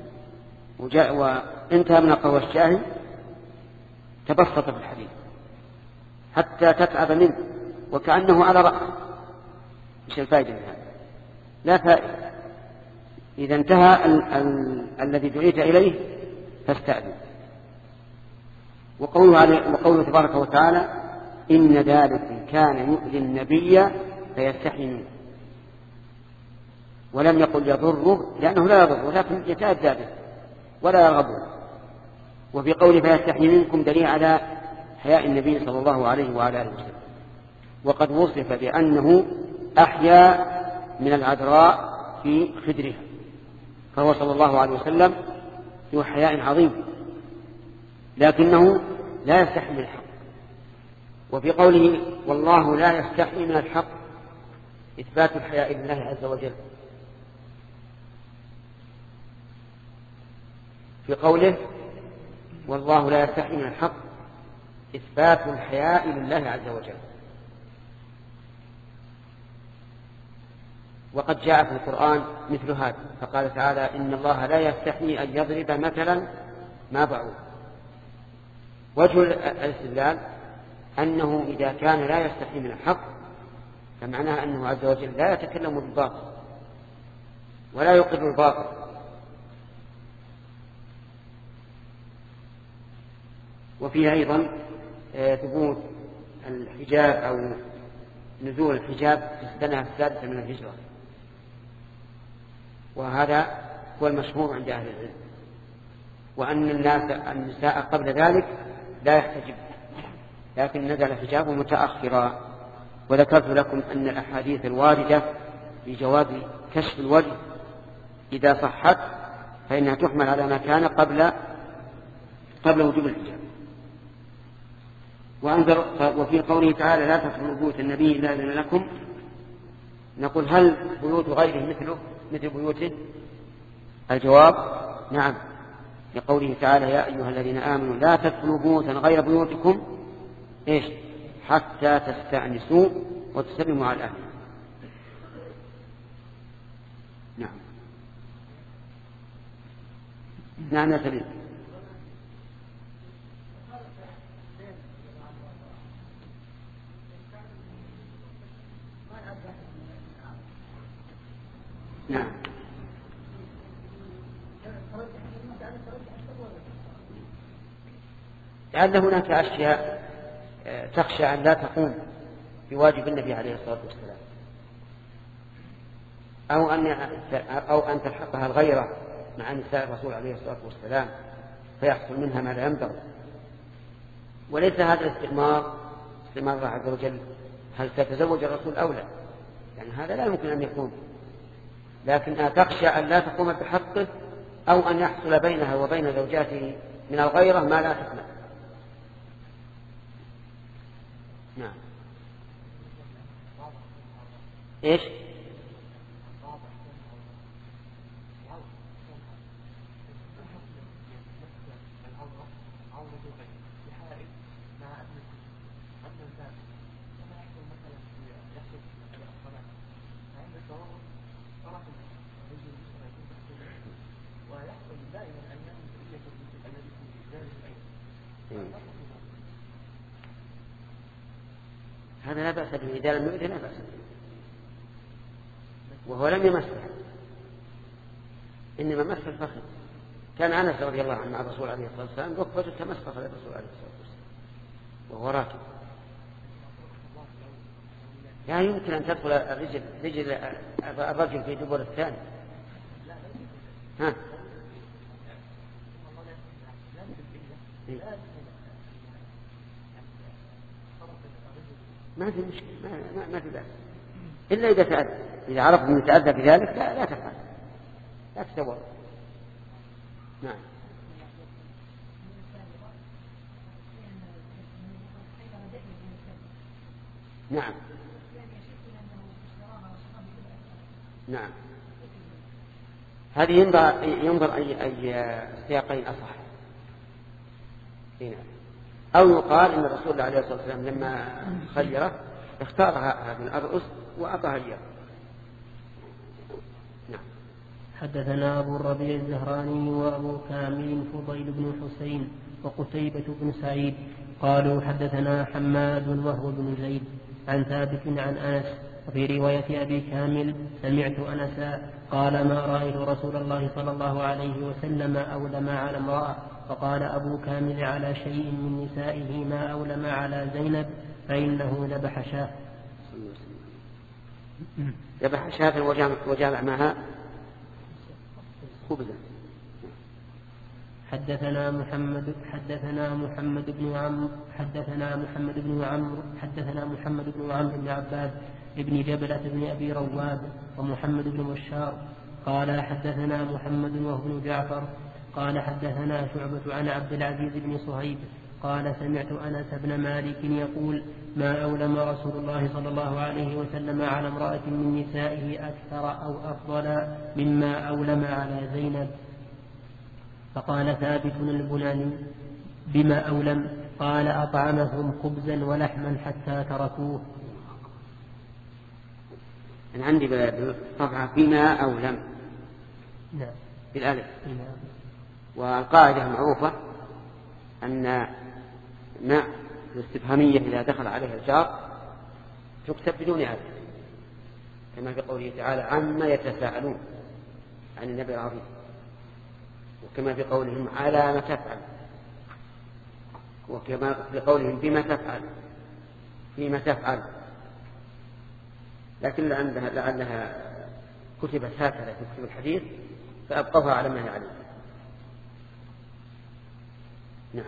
وانتهى من القهوة الشاهي تبسط في الحديث حتى تتعب منه وكأنه على رأسه. مش الفائدة من هذا؟ لا فائدة. إذا انتهى الذي دعيت إليه فاستأذن. وقوله تبارك وتعالى إن ذلك كان يؤذي النبي فيستحيي منه، ولم يقل يضره لأنه لا يضره لكن يتأذى به ولا يرغبه. وفي قوله فيستحيي منكم دليل على حياء النبي صلى الله عليه وعلى آله وسلم، وقد وصف بأنه أحيا من العذراء في خدرها، فهو صلى الله عليه وسلم ذو حياء عظيم لكنه لا يستحي من الحق. وفي قوله والله لا يستحي من الحق إثبات الحياء لله عز وجل. في قوله والله لا يستحي من الحق إثبات الحياء لله عز وجل. وقد جاء في القرآن مثل هذا، فقال تعالى إن الله لا يستحي أن يضرب مثلا ما بعوض. وجه الاستدلال أنه إذا كان لا يستحي من الحق فمعناه أنه عز وجل لا يتكلم بالباطل ولا يقر الباطل. وفيه أيضا ثبوت الحجاب أو نزول الحجاب في السنة السادسة من الهجرة، وهذا هو المشهور عند أهل العلم، وأن النساء قبل ذلك لا يحتجب، لكن نزل الحجاب متأخرا. وذكرت لكم أن الأحاديث الواردة بجواز كشف الوجه إذا صحت فإنها تحمل على ما كان قبل وجوب الحجاب. وفي قوله تعالى لا تدخلوا بيوت النبي إلا إذن لكم، نقول هل بيوت غيره مثل بيوته؟ الجواب نعم، لقوله تعالى يا أيها الذين آمنوا لا تدخلوا بيوتا غير بيوتكم حتى تستأنسوا وتسلموا على الأهل. نعم يا سليم. نعم لعل هناك أشياء تخشى أن لا تقوم بواجب النبي عليه الصلاة والسلام، أو أن تلحقها الغيرة مع نساء الرسول عليه الصلاة والسلام فيحصل منها ما لا ينبغي. وليس هذا الاستئمار الله عز وجل هل تتزوج الرسول أو لا، يعني هذا لا يمكن أن يكون، لكن تخشى أن لا تقوم بحقه أو أن يحصل بينها وبين زوجاته من الغيرة ما لا تحمل. نعم إيش؟ هذا لا بأس به، إذا لم يؤذن لا بأس به، وهو لم يمسه، إنما مس الفخذ. كان أنس رضي الله عنه مع الرسول عليه الصلاة والسلام ركبته تمس فخذ الرسول عليه الصلاة والسلام وهو راكب. لا يمكن أن تدخل رجل الرجل في دبر الثاني. ها ما في مشكلة، ما في بأس، إلا إذا تأذى، إذا عرف أن يتأذى بذلك لا تفعل، لا تتورط. نعم نعم نعم هذه ينظر أي سياقين أصح. أو يقال إن الرسول عليه الصلاة والسلام لما خيره اختارها من الرؤوس وأعطاها إياه. نعم. حدثنا أبو الربيع الزهراني وأبو كامل فضيل بن حسين وقتيبة بن سعيد قالوا حدثنا حماد وهو بن زيد عن ثابت عن أنس. وفي رواية أبي كامل سمعت أنسا قال ما رأيت رسول الله صلى الله عليه وسلم أولم على امرأة. فقال أبو كامل على شيء من نسائه ما أولم على زينب فإنه ذبح شاة. ذبح شاة وجامع معها خبزا. حدثنا محمد بن عمرو بن عباد ابن جبلة بن أبي رواد ومحمد بن بشار قال حدثنا محمد وهو بن جعفر قال حدثنا شعبة عن عبد العزيز بن صهيب قال سمعت أنس بن مالك يقول ما أولم رسول الله صلى الله عليه وسلم على امرأة من نسائه أكثر أو أفضل مما أولم على زينب. فقال ثابت البناني بما أولم؟ قال أطعمهم خبزا ولحما حتى تركوه. أنا عندي طبعا بما أولم نعم بالألف. والقاعدة معروفة أن ما الاستفهامية إذا دخل عليها الجار تكتب بدون ألف، كما في قوله تعالى عما يتساءلون عن النبي العظيم، وكما في قولهم على ما تفعل، وكما في قولهم بما تفعل فيما تفعل. لكن لعلها كتبت هكذا في كتب الحديث فأبقوها على ما هي عليه. نعم.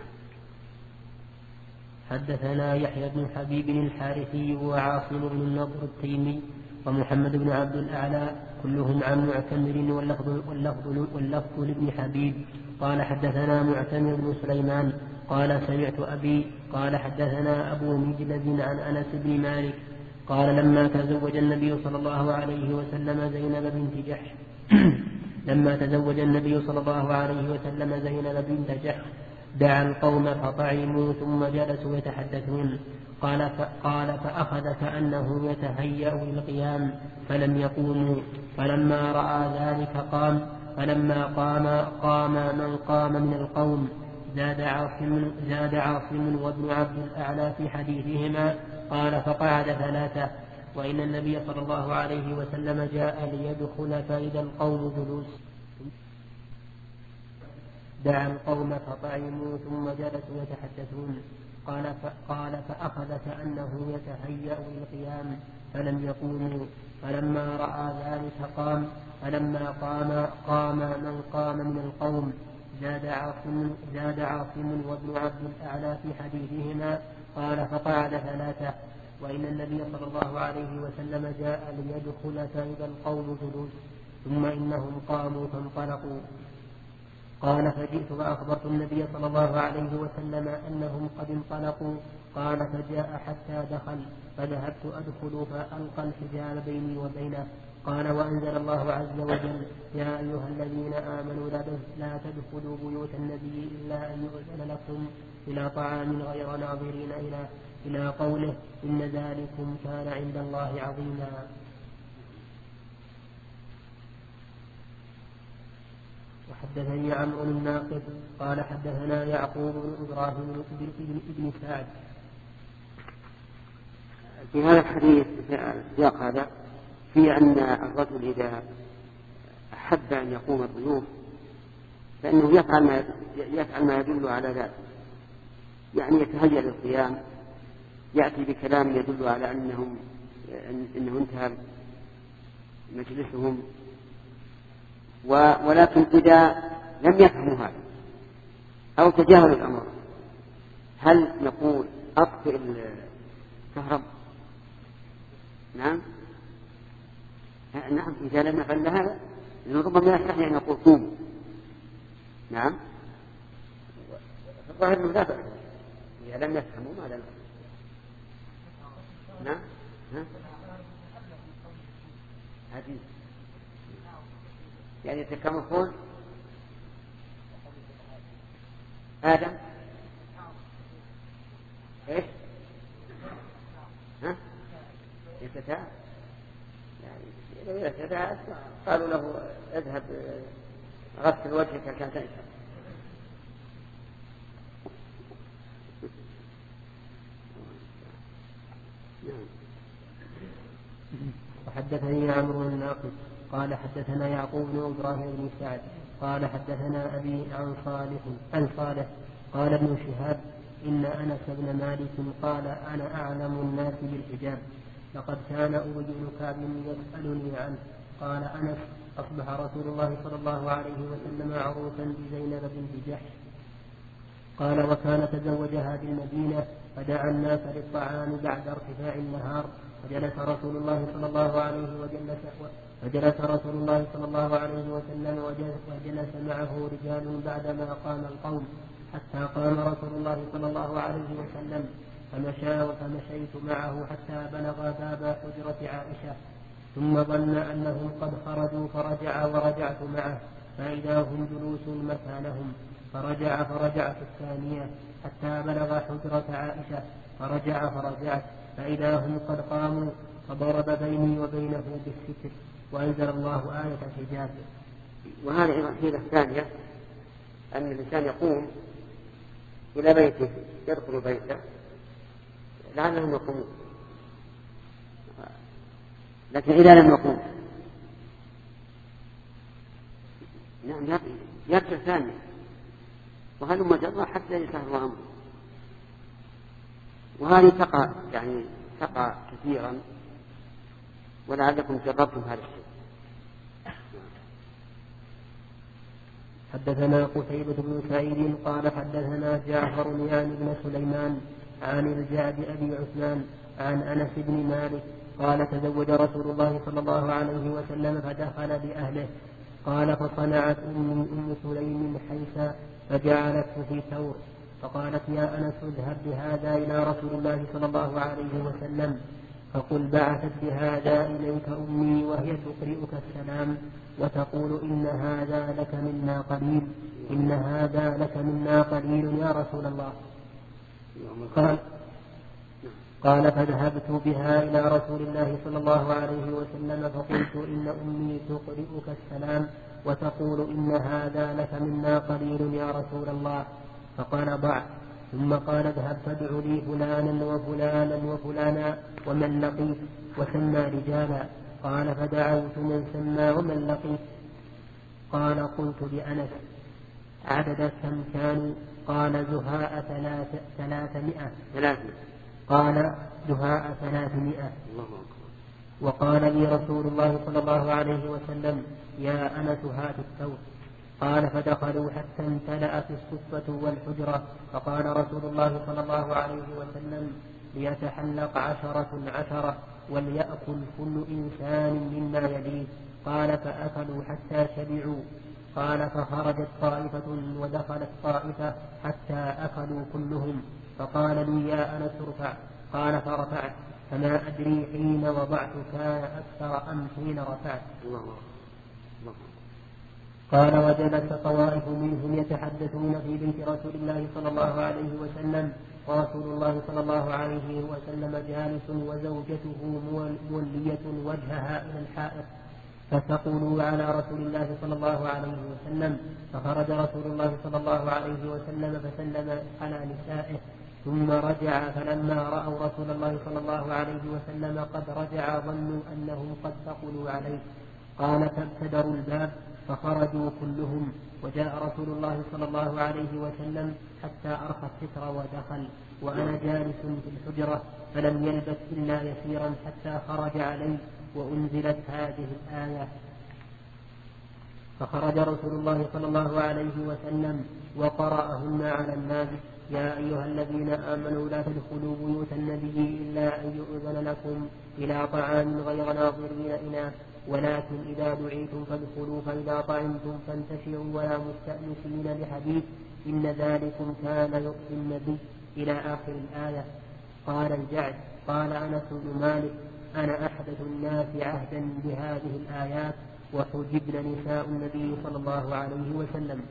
حدثنا يحيى بن حبيب الحارثي وعاصم بن النضر التيمي ومحمد بن عبد الأعلى كلهم عن معتمر واللفظ لابن حبيب قال حدثنا معتمر بن سليمان قال سمعت أبي قال حدثنا أبو مجلد عن أنس بن مالك قال لما تزوج النبي صلى الله عليه وسلم زينب بنت جحش دعا القوم فطعموا ثم جلسوا يتحدثون قال فأخذ كأنه يتهيأ للقيام فلم يقوموا فلما رأى ذلك قام فلما قام من قام من القوم زاد عاصم وابن عبد الأعلى في حديثهما قال فقعد ثلاثة وإن النبي صلى الله عليه وسلم جاء ليدخل فإذا القوم جلوس دعا القوم فطعموا ثم جلسوا يتحدثون قال فأخذ كأنه يتهيأ للقيام فلم يقوموا فلما رأى ذلك قام فلما قام من قام من القوم زاد عاصم وابن عبد الأعلى في حديثهما قال فقعد ثلاثة وإن النبي صلى الله عليه وسلم جاء ليدخل فإذا القوم جلوس ثم إنهم قاموا فانطلقوا قال فجئت وأخبرت النبي صلى الله عليه وسلم أنهم قد انطلقوا قال فجاء حتى دخل فذهبت أدخل فألقى الحجاب بيني وبينه قال وأنزل الله عز وجل يا أيها الذين آمنوا لا تدخلوا بيوت النبي إلا أن يؤذن لكم إلى طعام غير ناظرين إلى قوله إن ذلكم كان عند الله عظيما. وحدثني عمرو الناقد قال حدثنا يعقوب بن إبراهيم بن سعد. في هذا الحديث في السياق هذا في أن الرجل إذا أحب أن يقوم الضيوف فإنه يفعل ما يدل على ذلك، يعني يتهيأ للقيام، يأتي بكلام يدل على أنه انتهى مجلسهم، ولكن إذا لم يفهموا هذا أو تجاهلوا الأمر هل نقول أطفئ الكهرب؟ نعم إذا لم نفعل هذا ربما يستحي أن يقول قوموا. نعم الظاهر من ذلك إذا لم يفهموا ماذا نفعل؟ نعم هذه يعني يتكاملون آدم إيش يتتاعب يعني يتتاعب قالوا له اذهب غسل وجهك كان تنسى. وحدثني عمرو الناقد قال حدثنا يعقوب بن إبراهيم بن سعد قال حدثنا أبي عن صالح قال ابن شهاب إن أنس بن مالك قال أنا أعلم الناس بالحجاب لقد كان أبي بن كعب يسألني عنه. قال أنس أصبح رسول الله صلى الله عليه وسلم عروسا بزينب بنت جحش. قال وكان تزوجها بالمدينة فدعا الناس للطعام بعد ارتفاع النهار فجلس رسول الله صلى الله عليه وسلم وجلس معه رجال بعدما قام القوم حتى قام رسول الله صلى الله عليه وسلم فمشيت معه حتى بلغ باب حجرة عائشة ثم ظن أنهم قد خرجوا فرجع ورجعت معه فإذا هم جلوس مكانهم فرجعت الثانية حتى بلغ حجرة عائشة فرجعت فإذا هم قد قاموا فضرب بيني وبينه بالستر وأنزل الله آية الحجاب. وهذه الحيلة الثانية أن الإنسان يقوم إلى بيته يدخل بيته لعلهم يقومون، لكن إذا لم يقوم نعم يرجع ثانية وهل مجرى حتى يسهل أمره. وهذه تقع كثيرا ولعلكم جربتم هذا الشيء. حدثنا قتيبة بن سعيد قال حدثنا جعفر يعني بن سليمان عن الجعد أبي عثمان عن أنس بن مالك قال تزوج رسول الله صلى الله عليه وسلم فدخل بأهله قال فصنعت أمي أم سليم حيث فجعلته في ثور فقالت يا أنس اذهب بهذا إلى رسول الله صلى الله عليه وسلم فقل بعثت بهذا إليك أمي وهي تقرئك السلام وتقول إن هذا لك منا قليل إن هذا لك منا قليل يا رسول الله. قال فذهبت بها إلى رسول الله صلى الله عليه وسلم فقلت إن أمي تقرئك السلام وتقول إن هذا لك منا قليل يا رسول الله. فقال ضع ثم قال اذهب فادع لي فلانا وفلانا وفلانا ومن لقيت وسمى رجالا. قال فدعوت من سمى ومن لقيت. قال قلت لأنس عدد كم كانوا؟ قال زهاء 300. قال زهاء 300. وقال لي رسول الله صلى الله عليه وسلم يا أنس هات الثوب. قال فدخلوا حتى امتلأت الصفة والحجرة فقال رسول الله صلى الله عليه وسلم ليتحلق 10 وليأكل كل إنسان مما يليه. قال فأكلوا حتى شبعوا. قال فخرجت طائفة ودخلت طائفة حتى أكلوا كلهم. فقال لي يا أنس ارفع. قال فرفعت فما أدري حين وضعت كان أكثر أم حين رفعت. قال وجلس طوائف منهم يتحدثون في بيت رسول الله صلى الله عليه وسلم ورسول الله صلى الله عليه وسلم جالس وزوجته مولية وجهها إلى الحائط فثقلوا على رسول الله صلى الله عليه وسلم. فخرج رسول الله صلى الله عليه وسلم فسلم على نسائه ثم رجع فلما رأوا رسول الله صلى الله عليه وسلم قد رجع ظنوا أنهم قد ثقلوا عليه. قال فابتدروا الباب فخرجوا كلهم وجاء رسول الله صلى الله عليه وسلم حتى أرخى الستر ودخل وأنا جالس في الحجرة فلم يلبث إلا يسيرا حتى خرج علي وأنزلت هذه الآية. فخرج رسول الله صلى الله عليه وسلم وقرأهن على الناس يا أيها الذين آمنوا لا تدخلوا بيوت النبي إلا أن يؤذن لكم إلى طعام غير ناظرين إناه ولكن إذا دعيتم فادخلوا فإذا طعمتم فانتشروا ولا مستأنسين لحديث إن ذلكم كان يؤذي النبي إلى آخر الآية. قال الجعد قال أنس بن مالك أنا أحدث الناس عهدا بهذه الآيات وحجبن نساء النبي صلى الله عليه وسلم.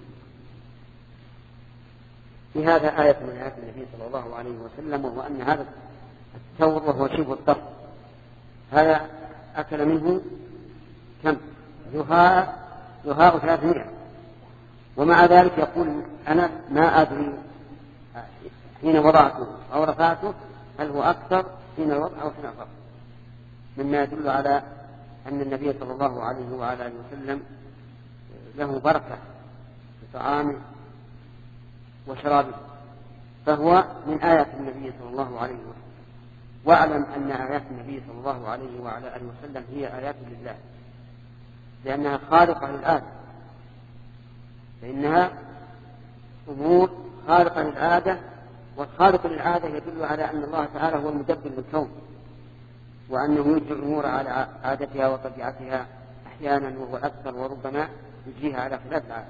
في هذا آية من آيات النبي صلى الله عليه وسلم وهو أن هذا الثور وهو شبه الطرف هذا أكل منه كم؟ زهاء 300 ومع ذلك يقول أنا ما أدري حين وضعته أو رفعته هل هو أكثر حين الوضع أو حين الرفع مما يدل على أن النبي صلى الله عليه وعلى آله وسلم له بركة في طعامه وشرابه فهو من آيات النبي صلى الله عليه وسلم. واعلم أن آيات النبي صلى الله عليه وعلى آله وسلم هي آيات لله لأنها خارقة للعادة فإنها أمور خارقة للعادة والخارق للعادة يدل على أن الله تعالى هو المدبر للكون وأنه يجري الأمور على عادتها وطبيعتها أحيانا وهو أكثر وربما يجريها على خلاف العادة.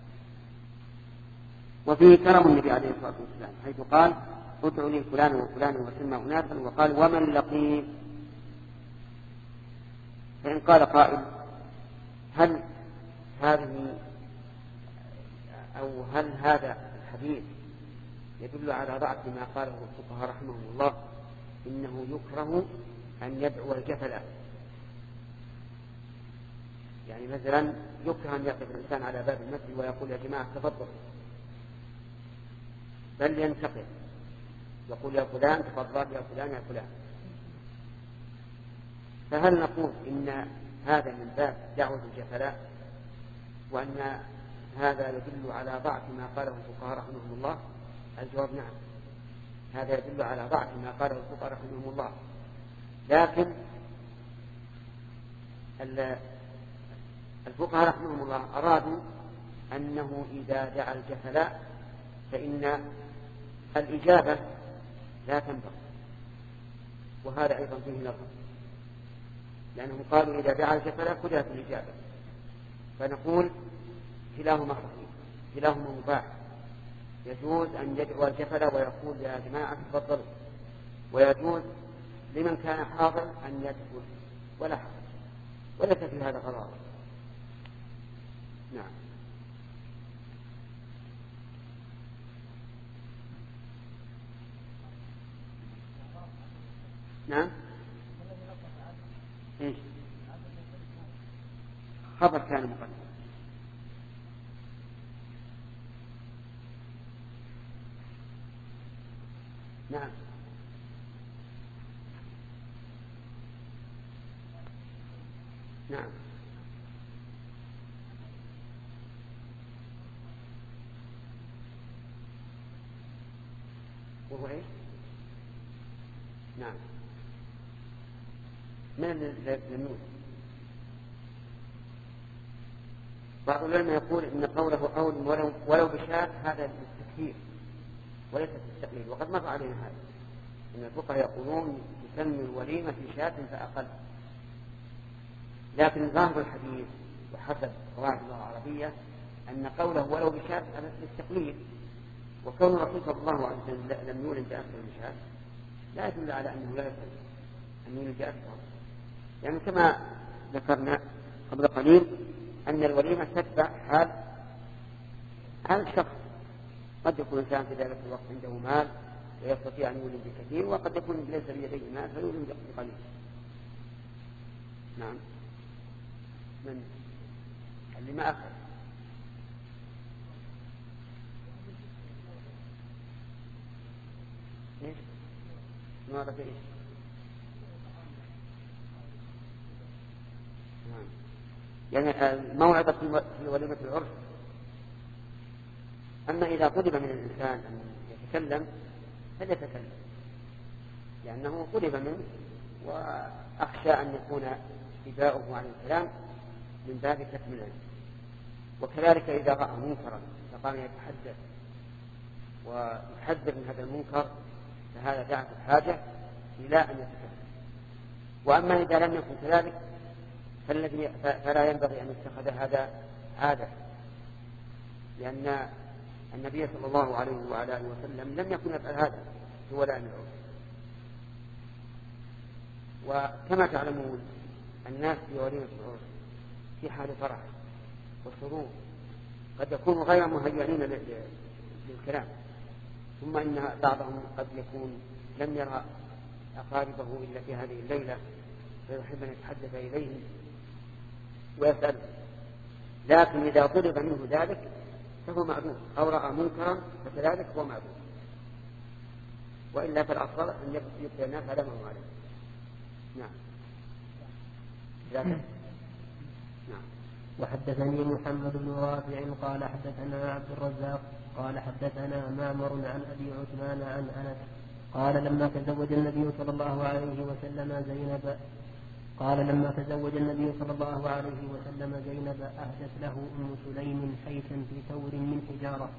وفيه كرم النبي عليه الصلاة والسلام حيث قال ادعوا لي فلانا وفلانا وسمى أناسا وقال ومن لقي. فإن قال قائل هل هذا الحديث يدل على ضعف ما قاله الفقهاء رحمهم الله إنه يكره أن يدعو الجفل يعني مثلا يكره أن يقف الإنسان على باب المسجد ويقول يا جماعة تفضل بل ينتقل يقول يا فلان تفضل يا فلان يا فلان. فهل نقول إن هذا من باب دعوة الجفلاء وأن هذا يدل على ضعف ما قاله الفقهاء رحمهم الله؟ الجواب نعم هذا يدل على ضعف ما قاله الفقهاء رحمهم الله لكن الفقهاء رحمهم الله أرادوا أنه إذا دعا الجفلاء فإن الإجابة لا تنبغي، وهذا أيضا فيه نظر، لأنهم قالوا إذا دعا الجفلاء قدرت الإجابة، فنقول كلاهما صحيح، كلاهما مباح، يجوز أن يدعو الجفلاء ويقول يا جماعة تفضلوا، ويجوز لمن كان حاضر أن يدخل ولا حرج، وليس في هذا غرار. نعم. نعم. إيش؟ خبر كان مقدم. نعم. نعم. وهو ايش؟ نعم. من النون؟ بعض العلماء يقول ان قوله اول ولو بشاة هذا للتكثير وليس التقليل، وقد مر علينا هذا ان الفقهاء يقولون تسمي الوليمة في شاة فاقل، لكن ظاهر الحديث وحسب قواعد اللغة العربية أن قوله ولو بشاة للتقليد، وكون الرسول صلى الله عليه وسلم لم يولد بأكثر من شاة لا يدل على أنه لا يصح أن يولد بأكثر، يعني كما ذكرنا قبل قليل أن الوليمة تتبع حال الشخص، قد يكون الإنسان في ذلك الوقت عنده مال ويستطيع أن يولد بكثير، وقد يكون ليس بيديه مال فيولد بقليل. نعم. من اللي ما أخذ إيش؟ ما أعرف إيش. نعم. يعني الموعظة في وليمة العرس. أما إذا طلب من الإنسان أن يتكلم فليتكلم، لأنه طلب منه، وأخشى أن يكون إباؤه عن الكلام من باب كتم العلم. وكذلك إذا رأى منكرا فقام يتحدث ويحذر من هذا المنكر فهذا دعت الحاجة إلى أن يتكلم. وأما إذا لم يكن كذلك فلا ينبغي أن يتخذ هذا عادة، لأن النبي صلى الله عليه وعلى آله وسلم لم يكن يفعل هذا في ولائم العرس. وكما تعلمون الناس في وليمة العرس في حال فرح وسرور، قد يكونوا غير مهيئين للكلام، ثم إن بعضهم قد يكون لم يرى أقاربه إلا في هذه الليلة فيحب أن يتحدث إليهم ويسأل، لكن إذا طلب منه ذلك فهو معذور، أو رأى منكرا فكذلك هو معذور، وإلا فالأفضل أن يبقي الناس على ما هو عليه. نعم. نعم. وحدثني محمد بن رافع قال حدثنا عبد الرزاق قال حدثنا معمر عن أبي عثمان عن أنس قال لما تزوج النبي صلى الله عليه وسلم زينب أهدت له أم سليم حيثا في ثور من حجارة،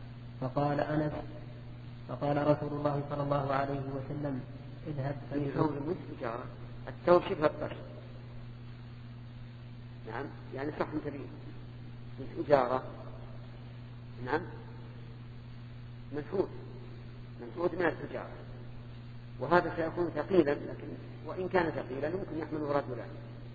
فقال رسول الله صلى الله عليه وسلم اذهب في ثور من حجارة، الثور شبه الطش، نعم، يعني صحن كبير من حجارة، نعم، منحوت من الحجارة، وهذا سيكون ثقيلا، لكن وإن كان ثقيلا يمكن يحمله رجلان.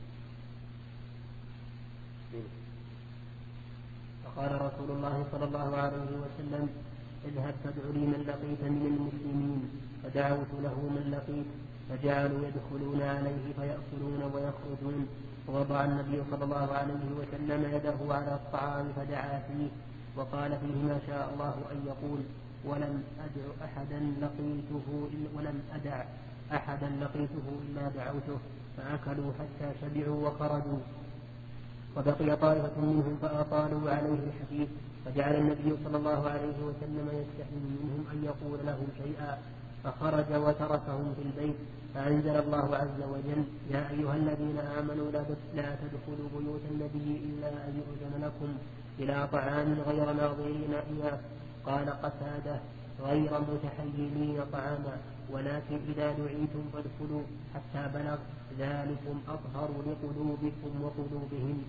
فقال رسول الله صلى الله عليه وسلم اذهب فادع لي من لقيت من المسلمين، فدعوت له من لقيت فجعلوا يدخلون عليه فيأكلون ويخرجون، ووضع النبي صلى الله عليه وسلم يده على الطعام فدعا فيه وقال فيه ما شاء الله أن يقول ولم أدع أحدا لقيته إلا دعوته، فأكلوا حتى شبعوا وخرجوا، وبقي طائفة منهم فأطالوا عليه الحديث، فجعل النبي صلى الله عليه وسلم يستحي منهم أن يقول له شيئا، فخرج وتركهم في البيت، فأنزل الله عز وجل: يا أيها الذين آمنوا لا تدخلوا بيوت النبي إلا أن يؤذن لكم إلى طعام غير ناظرين إناه. قال قتادة: غير متحيلين طعاما، ولكن إذا دعيتم فادخلوا، حتى بلغ: ذلكم أطهر لقلوبكم وقلوبهم.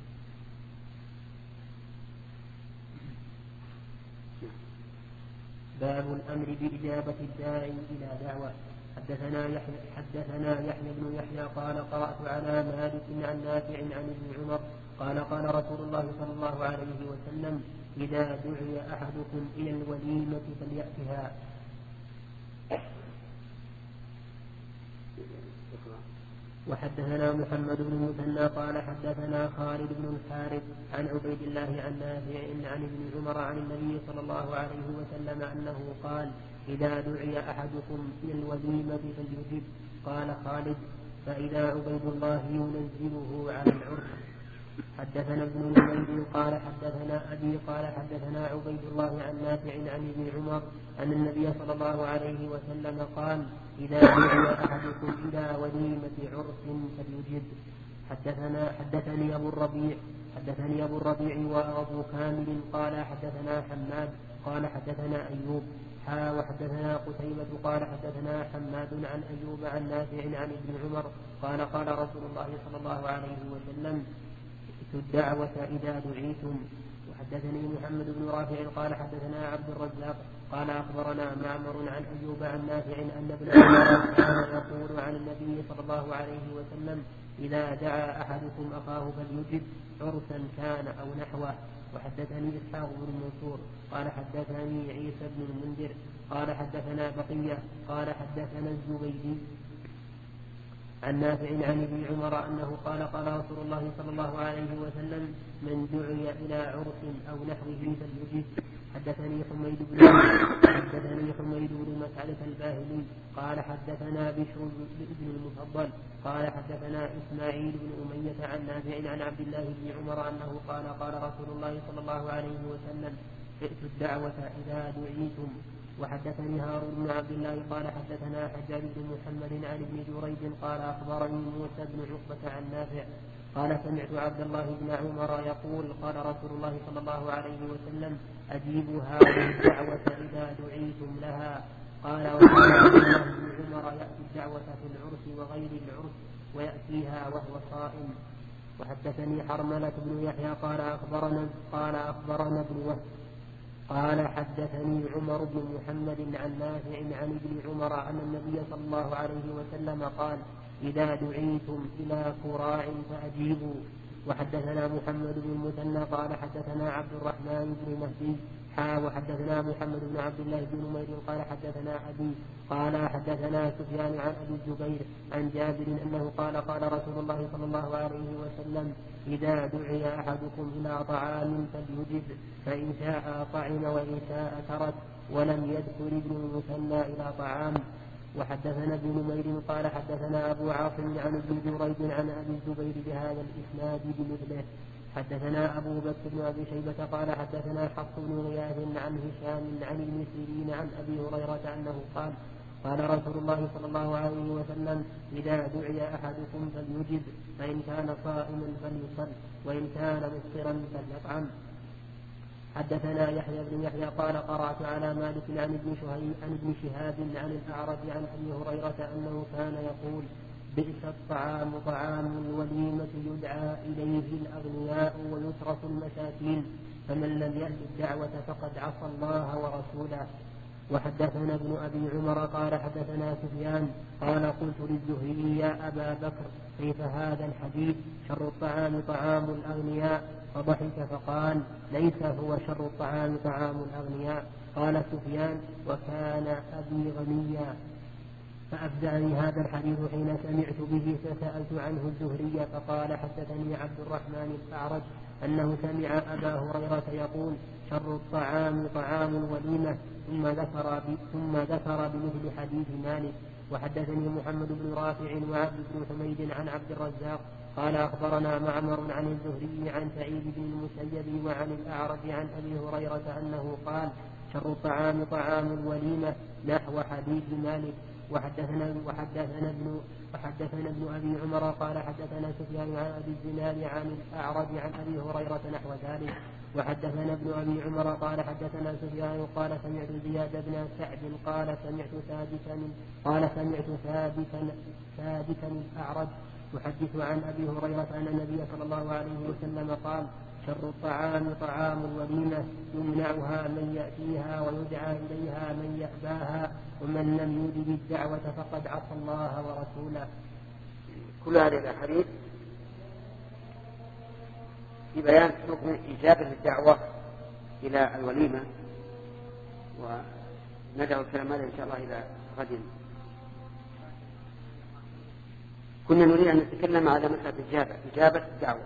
باب الأمر بإجابة الداعي إلى دعوة. حدثنا يحيى بن يحيى قال قرأت على مالك عن نافع عن ابن عمر قال قال رسول الله صلى الله عليه وسلم: إذا دعي أحدكم إلى الوليمة فليأتها. وحدثنا محمد بن المثنى قال حدثنا خالد بن الحارث عن عبيد الله عن نافع عن ابن عمر عن النبي صلى الله عليه وسلم أنه قال: إذا دعي أحدكم إلى الوليمة فليجب. قال خالد: فإذا عبيد الله ينزله على العرف. حدثنا ابن نمير قال حدثنا أبي قال حدثنا عبيد الله عن نافع عن ابن عمر أن النبي صلى الله عليه وسلم قال: إذا دعي أحدكم إلى وليمة عرس فليجب. حدثني أبو الربيع وأبو كامل قال حدثنا حماد قال حدثنا أيوب وحدثنا قتيبة قال حدثنا حماد عن أيوب عن نافع عن ابن عمر قال قال رسول الله صلى الله عليه وسلم: ائتوا الدعوة إذا دعيتم. وحدثني محمد بن رافع قال حدثنا عبد الرزاق قال أخبرنا معمر عن أيوب عن نافع أن ابن عمر كان يقول عن النبي صلى الله عليه وسلم: إذا دعا أحدكم أخاه فليجب، عرسا كان أو نحوه. وحدثني إسحاق بن منصور قال حدثني عيسى بن المنذر قال حدثنا بقية قال حدثنا الزبيدي عن نافع عن ابن عمر أنه قال قال رسول الله صلى الله عليه وسلم: من دعي إلى عرس أو نحوه فليجب. حدثني حميد بن مسعدة الباهلي قال حدثنا بشر بن المفضل قال حدثنا إسماعيل بن أمية عن نافع عن عبد الله بن عمر أنه قال قال رسول الله صلى الله عليه وسلم: ائتوا الدعوة إذا دعيتم. وحدثني هارون بن عبد الله قال حدثنا حجاج بن محمد عن ابن جريج قال أخبرني موسى بن عقبة عن نافع قال: سمعت عبد الله بن عمر يقول: قال رسول الله صلى الله عليه وسلم: أجيبوا هذه الدعوة إذا دعيتم لها. قال: وكان عبد الله بن عمر يأتي الدعوة في العرس وغير العرس ويأتيها وهو صائم. وحدثني حرملة بن يحيى قال أخبرنا ابن وهب قال حدثني عمر بن محمد عن نافع عن ابن عمر أن النبي صلى الله عليه وسلم قال: إذا دعيتم إلى كراع فأجيبوا. وحدثنا محمد بن المثنى قال حدثنا عبد الرحمن بن مهدي وحدثنا محمد بن عبد الله بن نمير قال حدثنا أبي قال حدثنا سفيان عن أبي الزبير عن جابر أنه قال قال رسول الله صلى الله عليه وسلم: إذا دعي أحدكم إلى طعام فليجب، فإن شاء طعم وإن شاء ترك، ولم يدخل ابن المثنى إلى طعام. وحدثنا ابن نمير قال حدثنا أبو عاصم عن ابن جريج عن أبي الزبير بهذا الإسناد بمثله. حدثنا أبو بكر بن أبي شيبة قال حدثنا حفص بن غياث عن هشام عن ابن سيرين عن أبي هريرة أنه قال: قال رسول الله صلى الله عليه وسلم: إذا دعي أحدكم فليجب، فإن كان صائما فليصل، وإن كان مفطرا فليطعم. حدثنا يحيى بن يحيى قال قرأت على مالك عن ابن شهاب عن الأعرج عن أبي هريرة أنه كان يقول: بئس الطعام طعام الوليمة يدعى إليه الأغنياء ويترك المساكين، فمن لم يأت الدعوة فقد عصى الله ورسوله. وحدثنا ابن أبي عمر قال حدثنا سفيان قال: قلت للزهري: يا أبا بكر، كيف هذا الحديث؟ شر الطعام طعام الأغنياء. فضحك فقال: ليس هو شر الطعام طعام الأغنياء. قال سفيان: وكان أبي غنيا. فأفزعني هذا الحديث حين سمعت به فسألت عنه الزهري فقال: حدثني عبد الرحمن الأعرج أنه سمع أبا هريرة يقول: شر الطعام طعام الوليمة، ثم ذكر بمثل حديث مالك. وحدثني محمد بن رافع وعبد بن حميد عن عبد الرزاق قال أخبرنا معمر عن الزهري عن سعيد بن المسيب وعن الأعرج عن أبي هريرة أنه قال: شر الطعام طعام الوليمة نحو حديث مالك. وحدثنا ابن أبي عمر قال حدثنا سفيان عن أبي الزناد عن الأعرج عن أبي هريرة نحو ذلك. وحدثنا ابن أبي عمر قال حدثنا سفيان قال سمعت زياد بن سعد قال سمعت ثابتا الأعرج يحدث عن أبي هريرة أن النبي صلى الله عليه وسلم قال شر الطعام طعام الوليمة يمنعها من يأتيها ويدعى إليها من يأباها ومن لم يجب الدعوة فقد عصى الله ورسوله. كل هذه الأحاديث في بيان حكم إجابة الدعوة إلى الوليمة، وندعو الكلام هذا إن شاء الله إلى غد. كنا نريد أن نتكلم على مسألة إجابة الدعوة.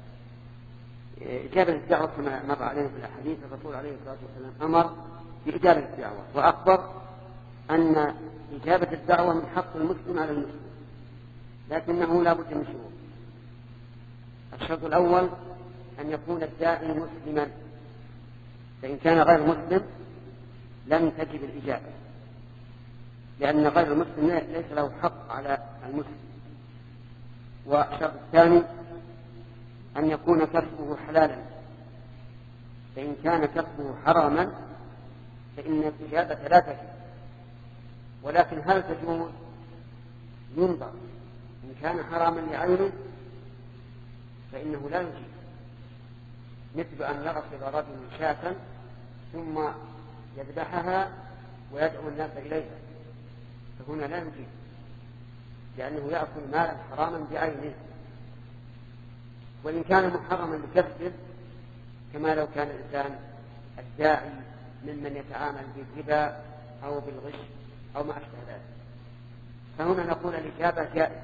إجابة الدعوة كما مر علينا في الأحاديث الرسول عليه الصلاة والسلام أمر بإجابة الدعوة، وأخبر أن إجابة الدعوة من حق المسلم على المسلم، لكنه لا بد من شروط. الشرط الأول أن يكون الداعي مسلما، فإن كان غير مسلم لم تجب الإجابة، لأن غير المسلم ليس له حق على المسلم. والشرط الثاني أن يكون كسبه حلالا، فإن كان كسبه حراما فإن الإجابة لا تجب. ولكن هل تجوز؟ ينظر، إن كان حراما لعينه فإنه لا يجيب، مثل أن يغسل رجل شاة ثم يذبحها ويدعو الناس إليها، فهنا لا يجيب، لأنه يأكل مالا حراما بعينه. وإن كان محرما بكسبه، كما لو كان الإنسان الداعي ممن يتعامل بالربا أو بالغش أو ما أشبه ذلك، فهنا نقول الإجابة جائزة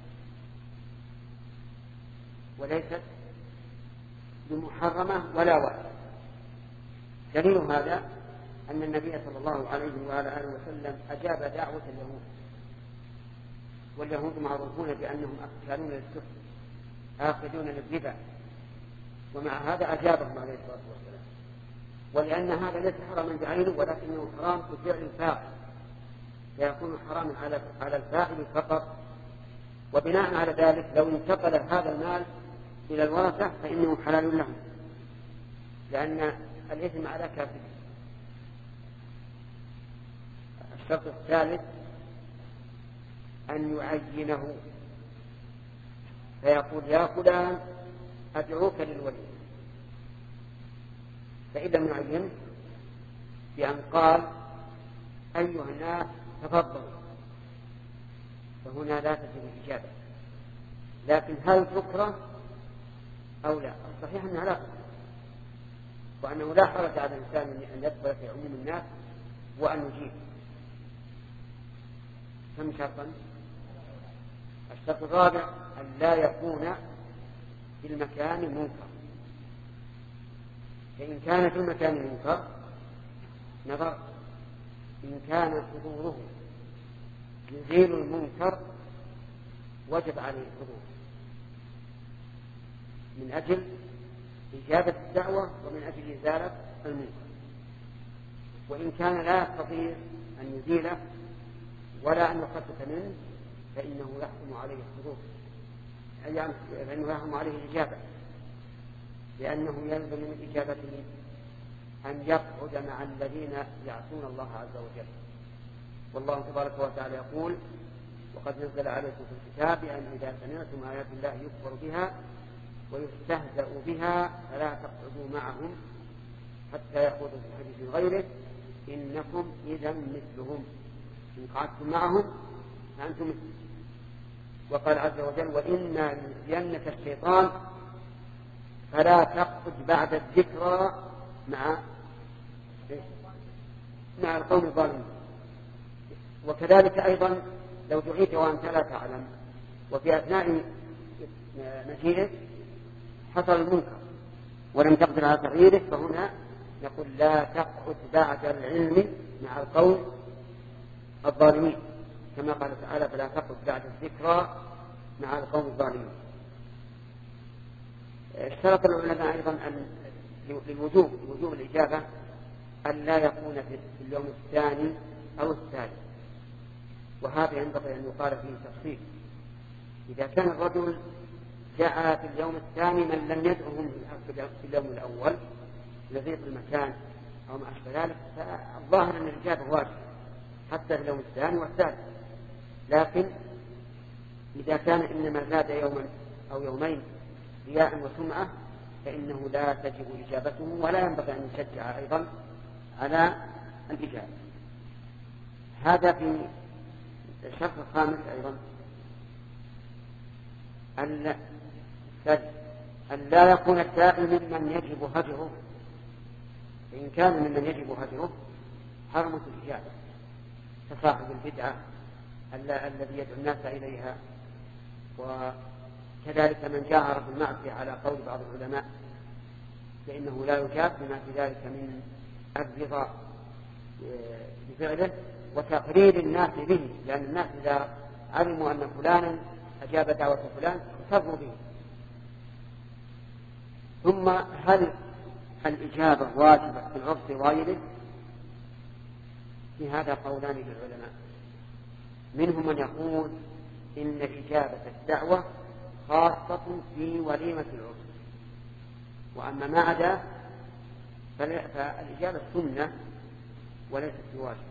وليست بمحرمة ولا واجبة. دليل هذا أن النبي صلى الله عليه وعلى آله وسلم أجاب دعوة اليهود، واليهود معروفون بأنهم أكلون للسحت آخذون للربا، ومع هذا أجابهم عليه الصلاة والسلام. ولأن هذا ليس حراما بعينه ولكنه حرام بفعل الفاعل، فيكون حراما على الفاعل فقط. وبناء على ذلك لو انتقل هذا المال إلى الورثة فإنه حلال لهم، لأن الإثم على كافر. الشرط الثالث أن يعينه، فيقول يا فلان أدعوك للولي، فإذا لم يعينه بأن قال أيها الناس تفضلوا، فهنا لا تجب الإجابة. لكن هل تكره أو لا؟ الصحيح أنها لا تكره، وأنه لا حرج على الإنسان أن يدخل في عموم الناس وأن يجيب. كم شرطا؟ الشرط الرابع أن لا يكون في المكان منكر، فإن كان في المكان منكر نظر، إن كان حضوره يزيل المنكر وجب عليه الحضور من أجل إجابة الدعوة ومن أجل إزالة المنكر. وإن كان لا يستطيع أن يزيله ولا أن يخفف منه فإنه يحكم عليه الحضور، فإنه يحكم عليه الإجابة، لأنه يلزم من إجابته أن يقعد مع الذين يعصون الله عز وجل. والله تبارك وتعالى يقول وقد نزل عليكم في الكتاب أن إذا سمعتم آيات الله يكفر بها ويستهزأ بها فلا تقعدوا معهم حتى يخوضوا في حديث غيره إنكم إذا مثلهم، إن قعدتم معهم فأنتم مثلهم. وقال عز وجل وإما ينسينك الشيطان فلا تقعد بعد الذكرى مع القوم الظالمين. وكذلك أيضا لو دعيت وأنت لا تعلم وفي أثناء مجيئك حصل المنكر ولم تقدر على تغييره، فهنا نقول لا تقعد بعد العلم مع القوم الظالمين، كما قال تعالى فلا تقعد بعد الذكرى مع القوم الظالمين. اشترط العلماء أيضا لوجوب الإجابة أن لا يكون في اليوم الثاني أو الثالث، وهذا ينبغي أن يقال فيه تفصيل. إذا كان الرجل جاء في اليوم الثاني من لم يدعهم في اليوم الأول لضيق المكان أو ما أشبه ذلك، فالظاهر أن الإجابة واجبة حتى في اليوم الثاني والثالث. لكن إذا كان إنما زاد يوما أو يومين رياء وسمعة فإنه لا تجب إجابته، ولا ينبغي أن يشجع أيضا على الإجابة. هذا في الشرط الخامس أيضا أن لا يكون الداعي ممن يجب هجره، فإن كان ممن يجب هجره حرمت الإجابة، كصاحب البدعة الذي يدعو الناس إليها، وكذلك من جاهر بالمعصية على قول بعض العلماء فإنه لا يجاب، بما في ذلك من الرضا بفعله وتقرير الناس به، لأن الناس إذا علموا أن فلانا أجاب دعوة فلان اقتروا به. ثم هل الإجابة واجبة في العرف وغيره؟ في هذا قولان للعلماء، منهم من يقول إن إجابة الدعوة خاصة في وليمة العرس، وأما ما عدا فالإجابة سنة وليست بواجبة.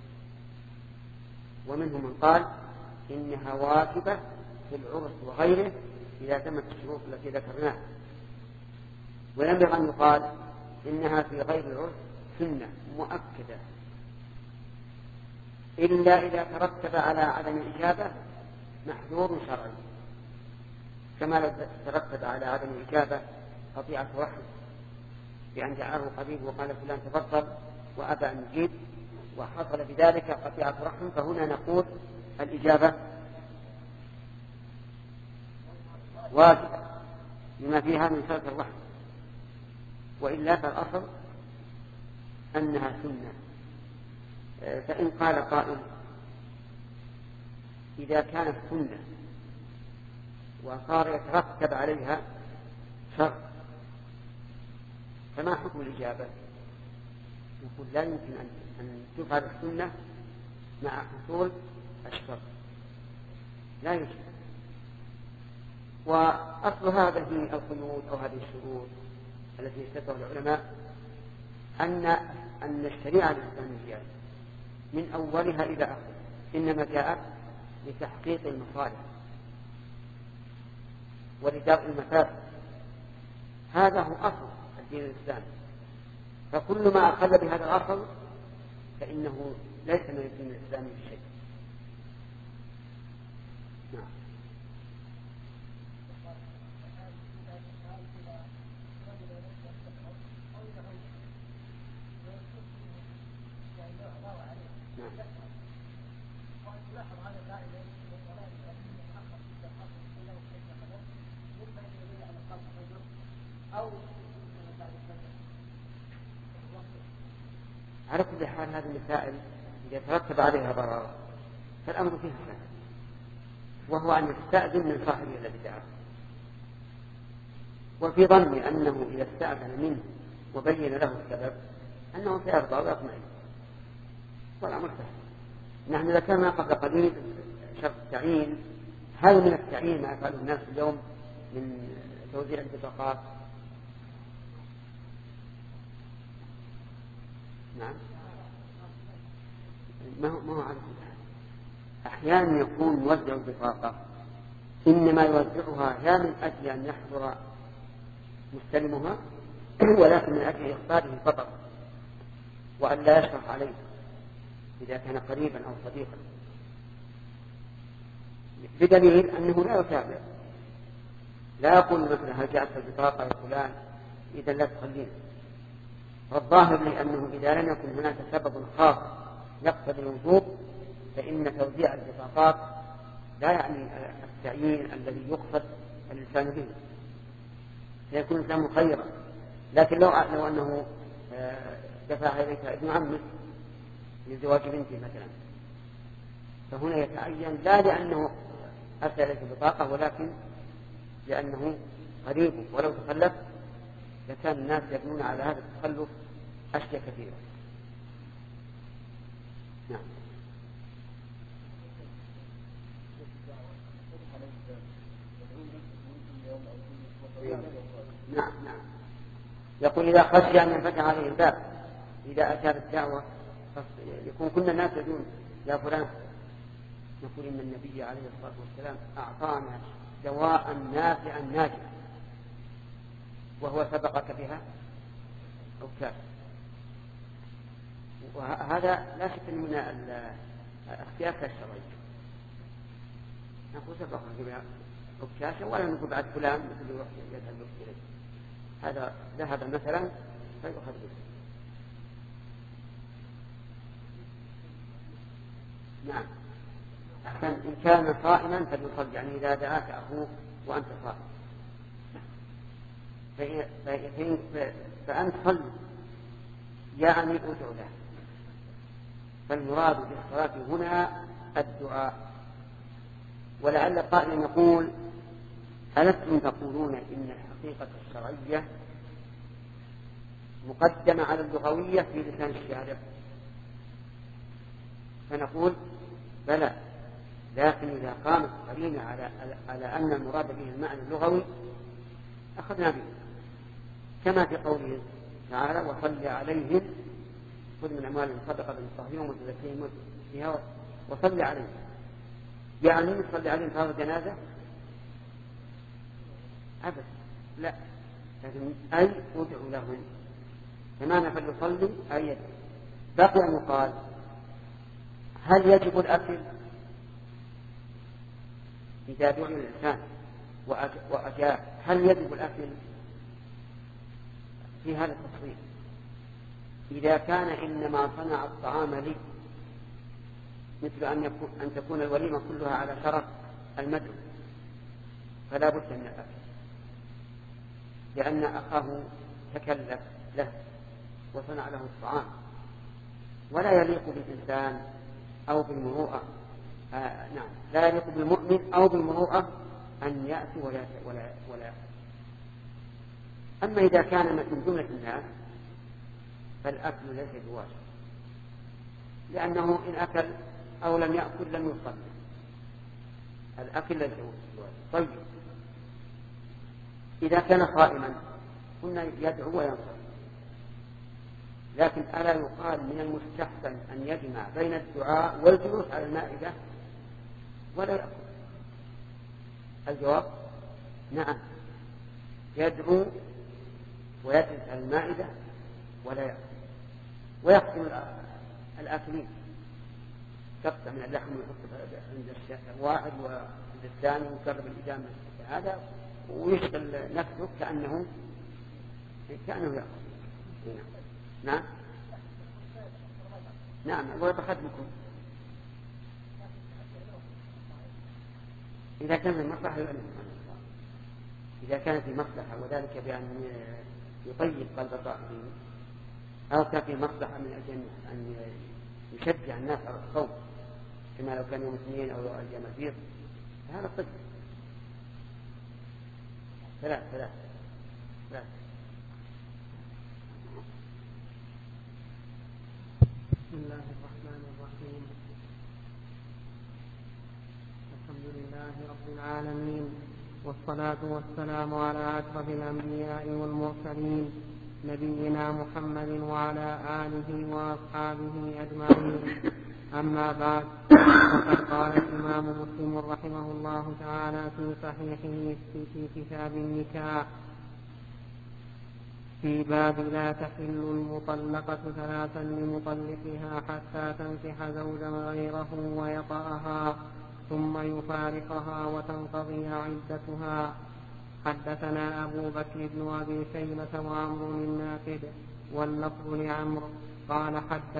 ومنهم من قال إنها واجبة في العرس وغيره إذا تمت الشروط التي ذكرناها، وينبغي أن يقال إنها في غير العرس سنة مؤكدة، إلا إذا ترتب على عدم الإجابة محذور شرعي، كما لو ترتب على عدم الإجابة قطيعة رحم، بأن جعله قريب وقال فلان تفضل وأبى أن يجيب وحصل بذلك قطيعة رحم، فهنا نقول الإجابة واجبة لما فيها من صلة الرحم، وإلا فالأصل أنها سنة. فإن قال قائل إذا كانت سنة وصار يترتب عليها شرط فما حكم الإجابة؟ نقول لا يمكن أن تفعل السنة مع حصول الشرط، لا يمكن. وأصل هذه القيود أو هذه الشروط التي يستدعى العلماء أن الشريعة الإسلامية من أولها إلى آخرها إنما جاءت لتحقيق المصالح ولدرء المفاسد، هذا هو أصل الدين الإسلامي، فكل ما أخل بهذا الأصل فإنه ليس من الدين الإسلامي بشيء. نعم. على كل حال هذه المسائل إذا ترتب عليها ضرر فالأمر فيها سهل، وهو أن يستأذن من صاحبه البدعة، وفي ظني أنه إذا استأذن منه وبين له السبب أنه سيرضى ويطمئن، والأمر سهل. نحن ذكرنا قبل قليل شرط التعيين، هل من التعيين ما يفعله الناس اليوم من توزيع البطاقات؟ نعم، ما هو على أحيانا يكون موزع البطاقة إنما يوزعها لا من أجل أن يحضر مستلمها ولكن من أجل إخباره فقط، وأن لا يشرح عليه إذا كان قريبا أو صديقا، بدليل أنه لا يتابع، لا يقول مثلا هل جاءت البطاقة يا فلان إذا لا تخليه. والظاهر لي أنه إذا لم يكن هناك سبب خاص يقتضي الوجوب فإن توزيع البطاقات لا يعني التعيين الذي يقصد الإنسان به، سيكون الإنسان مخيرا. لكن لو أنه دفع إليك ابن عمه لزواج بنته مثلا، فهنا يتعين لا لأنه أرسل إليك البطاقة ولكن لأنه قريبه، ولو تخلف لكان الناس يبنون على هذا التخلف أشياء كثيرة. نعم. نعم نعم. يقول إذا خشي أن ينفتح عليه الباب إذا أتى بالدعوة يكون كل الناس يدون يا فلان، نقول إن النبي عليه الصلاة والسلام أعطانا دواء نافعا ناجعا وهو سبقك بها عكاش، وهذا لا شك من اختيارك الشرعي. نقول سبقك بها عكاشا ولا نقول بعد فلان مثل يروح يذهب إليه، هذا ذهب مثلا فيؤخذ به. نعم. إن كان صائما فليصل، يعني إذا دعاك أخوك وأنت صائم فأنت صل يعني أدعو له. فالمراد بالصلاة هنا الدعاء. ولعل قائلا يقول ألستم تقولون إن الحقيقة الشرعية مقدمة على اللغوية في لسان الشارع؟ فنقول بلى، لكن إذا قامت قرينة على أن المراد به المعنى اللغوي أخذنا به، كما في قوله تعالى وصل عليهم خذ من أموالهم صدقة تطهرهم وتزكيهم بها وصل عليهم، يعني صل عليهم في هذا الجنازة أبدا لا، لكن أي أدعو لهم كما فليصلي أي يدعو. بقي أن يقال هل يجب الأكل إذا دعي الإنسان وأجاب؟ هل يجب الأكل؟ في هذا التفصيل إذا كان إنما صنع الطعام لي، مثل أن تكون الوليمة كلها على شرف المدعو، فلا بد من الأكل، لأن أخاه تكلف له وصنع له الطعام، ولا يليق بالإنسان أو بالمروءة نعم لا يليق بالمؤمن أو بالمروءة أن يأتي ولا. أما إذا كان من جملة الناس فالأكل ليس بواجب، لأنه إن أكل أو لم يأكل لم يصلي، الأكل ليس بواجب. طيب إذا كان صائما كنا يدعو وينصر، لكن ألا يقال من المستحسن أن يجمع بين الدعاء والجلوس على المائدة ولا يأكل؟ الجواب نعم، يدعو ويجلس على المائدة ولا يأكل، ويقسم الآكلين قطع من اللحم ويحط عند الواحد وعند الثاني ويقرب الإجامة هذا ويشغل نفسه كأنه يأكل. نعم نعم ويتخدمكم إذا كان في مصلحة إذا كان في مصلحة وذلك بأن يطيب قلب صاحبه، أو كان في مصلحة من أجل أن يشجع الناس على الصوم كما لو كان يوم اثنين أو أيام البيض، هذا طيب. ثلاث بسم الله الرحمن الرحيم. الحمد لله رب العالمين، والصلاة والسلام على أشرف الأنبياء والمرسلين نبينا محمد وعلى آله وأصحابه أجمعين. أما بعد، فقد قال الإمام مسلم رحمه الله تعالى في صحيحه في كتاب النكاح في باب لا تحل المطلقة ثلاثا لمطلقها حتى تنكح زوجا غيره ويطأها ثم يفارقها وتنقضي عدتها. حدثنا أبو بكر بن أبي شيبة وعمرو الناقد واللفظ لعمرو قال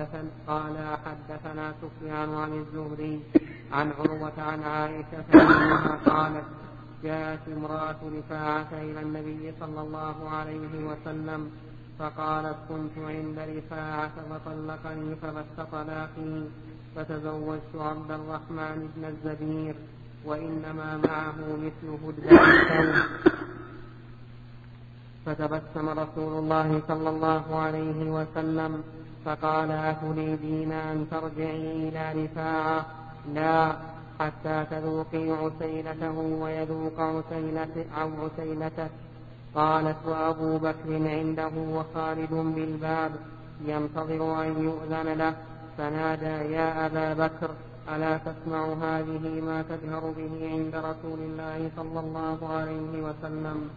حدثنا سفيان عن الزهري عن عروة عن عائشة أنها قالت جاءت امرأة رفاعة إلى النبي صلى الله عليه وسلم فقالت كنت عند رفاعة فطلقني فبت طلاقي فتزوجت عبد الرحمن بن الزبير وإنما معه مثل هدبة الثوب. فتبسم رسول الله صلى الله عليه وسلم فقال أتريدين أن ترجعي إلى رفاعة؟ لا، حتى تذوقي عسيلته ويذوق عسيلتك. قالت وأبو بكر عنده وخالد بالباب ينتظر أن يؤذن له، فنادى يا أبا بكر ألا تسمع هذه ما تجهر به عند رسول الله صلى الله عليه وسلم.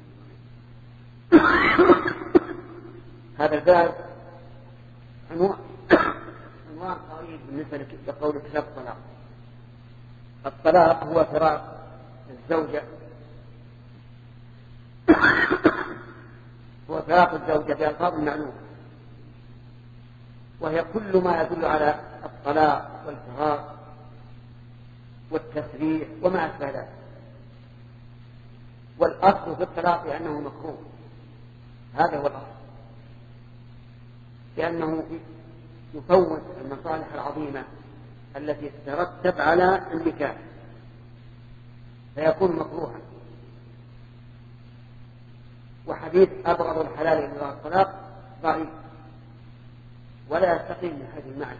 هذا الباب عنوان قريب بالنسبة لقول كتاب الطلاق. الطلاق هو فراق الزوجة هو فراق الزوجة بألفاظ معلومة، وهي كل ما يدل على الطلاق والفراق والتسريح وما أشبه ذلك. والأصل في الطلاق أنه مكروه، هذا هو الأصل، لأنه يفوت المصالح العظيمة التي تترتب على النكاح فيكون مكروها. وحديث أبغض الحلال إلى الله الطلاق ضعيف ولا يستقيم من هذه المعنى،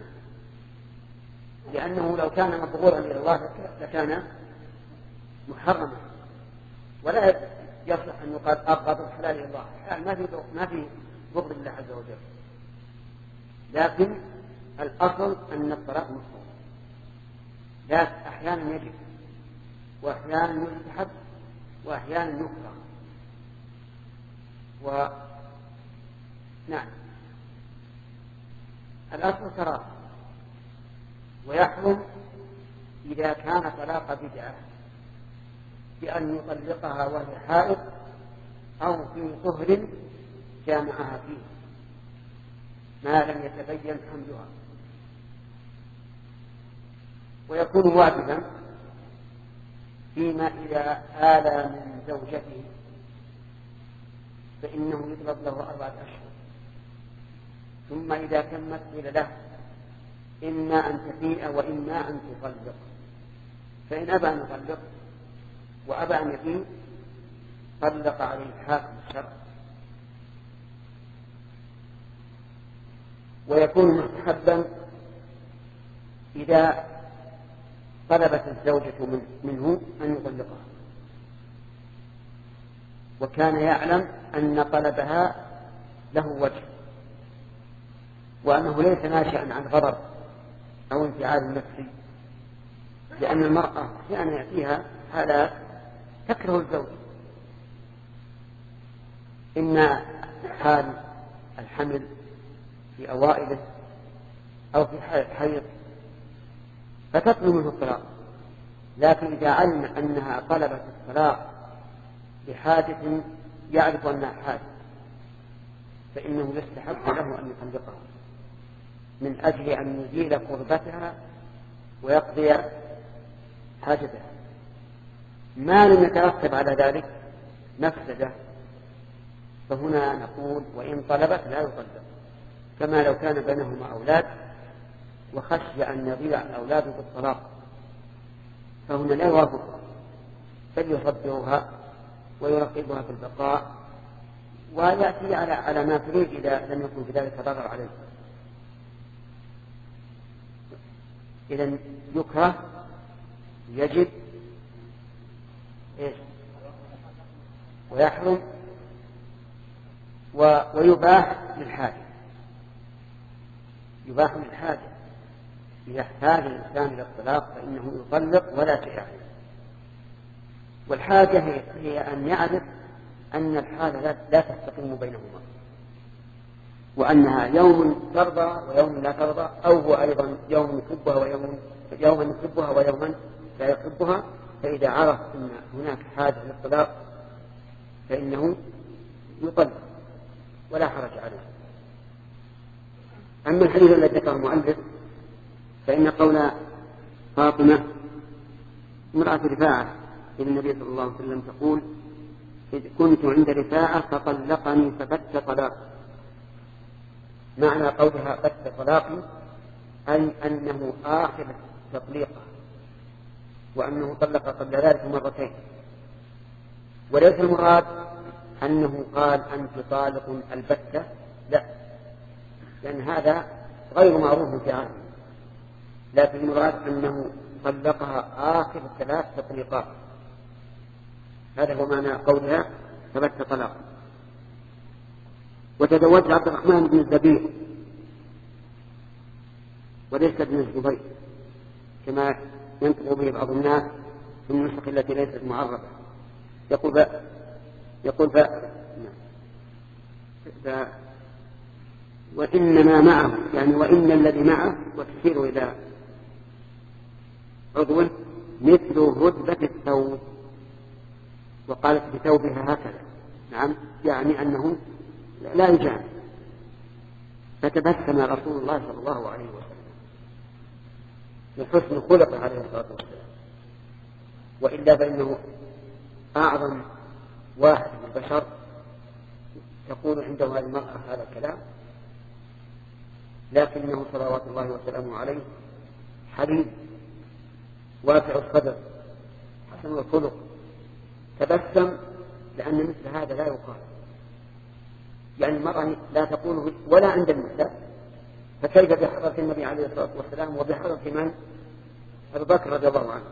لأنه لو كان مبغوضا إلى الله لكان محرما، ولا يصح أن يقال أبغض الحلال إلى الله. الحلال ما في بغض الله عز وجل، لكن الأصل أن الطلاق مكروه، لكن أحيانا يجب وأحيانا يستحب وأحيانا يكره. نعم، الأصل كراهة، ويحرم إذا كان طلاق بدعة بأن يطلقها وهي حائض أو في طهر جامعها فيه ما لم يتبين حملها، ويكون واجبا فيما إذا آلى من زوجته فإنه يطلب له 4 أشهر، ثم إذا تمت قيل له إما أن تفيء وإما أن تطلق، فإن أبى أن يطلق وأبى أن يفيء طلق عليه الحاكم الشرع. ويكون مستحبا إذا طلبت الزوجة منه أن يطلقها وكان يعلم أن طلبها له وجه وأنه ليس ناشئا عن غضب أو انفعال نفسي، لأن المرأة أحيانا يأتيها حالات تكره الزوج، إما حال الحمل في أوائله أو في حيض فتطلب منه الطلاق، لكن إذا علم أنها طلبت الطلاق بحادث يعرف أنها حادث فإنه يستحق له أن يطلقها من أجل أن يزيل قربتها ويقضي حاجتها. ما لم يترتب على ذلك مفسدة فهنا نقول وإن طلبت لا يطلق، كما لو كان بينهما أولاد وخشي أن يضيع الأولاد بالطلاق فهنا لا يوافق، بل يصبرها ويرقبها في البقاء ويأتي على ما تريد إذا لم يكن في ذلك ضرر عليه. إذن يكره يجب ويحرم ويباح للحاجة، يباح للحاجة إذا احتاج الإنسان إلى الطلاق فإنه يطلق ولا شيء عليه. والحاجة هي أن يعرف أن الحالة لا تستقيم بينهما وأنها يوم ترضى ويوم لا ترضى، أو هو أيضا يوم يحبها يوما يحبها ويوما لا يحبها، فإذا عرف أن هناك حاجة للطلاق فإنه يطلق ولا حرج عليه. أما الحديث الذي ذكره المؤلف فإن قول فاطمة امرأة رفاعة إلى النبي صلى الله عليه وسلم تقول إذ كنت عند رفاعة فطلقني فبت طلاقي، معنى قولها بت طلاقي أي أنه آخر تطليقه وأنه طلق قبل ذلك 2 مرتين، وليس المراد أنه قال أنت طالق البتة، لا، لأن هذا غير معروف في عهده، لكن المراد أنه طلقها آخر 3 تطليقات. هذا هو معنى قولها ثبت طلاق. وتزوج عبد الرحمن بن الزبير وليس ابن الزبير كما ينطق به بعض الناس في النسخ التي ليست معربة. يقول وإنما معه، يعني وإن الذي معه، وتشير إلى عضو مثل هدبة الثوب، وقالت بثوبها هكذا. نعم، يعني أنه لا يجامع. فتبسم رسول الله صلى الله عليه وسلم لحسن خلقه عليه الصلاة والسلام، وإلا فإنه أعظم واحد من البشر تقول عنده هذه المرأة هذا الكلام، لكنه صلوات الله وسلامه عليه حليم واسع الصدر حسن الخلق. تبسم لأن مثل هذا لا يقال، يعني المرأة لا تقوله ولا عند النساء، فكيف بحضرة النبي عليه الصلاة والسلام وبحضرة من؟ أبو بكر رضي الله عنه.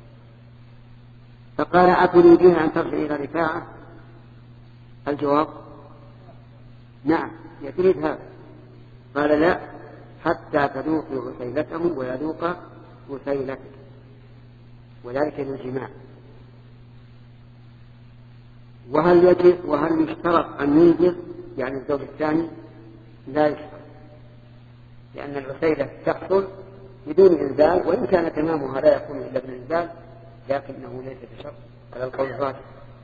فقال أتريدين أن ترجع إلى رفاعة؟ الجواب نعم، يريد هذا. قال لا، حتى تذوقي عسيلته ويذوق عسيلتك، وذلك للجماع. وهل يشترط أن ينزل يعني الزوج الثاني؟ لا يشترط، لأن العسيلة تحصل بدون إنزال، وإن كان تمامها لا يكون إلا بالإنزال، لكنه ليس بشرط على القول الراجح.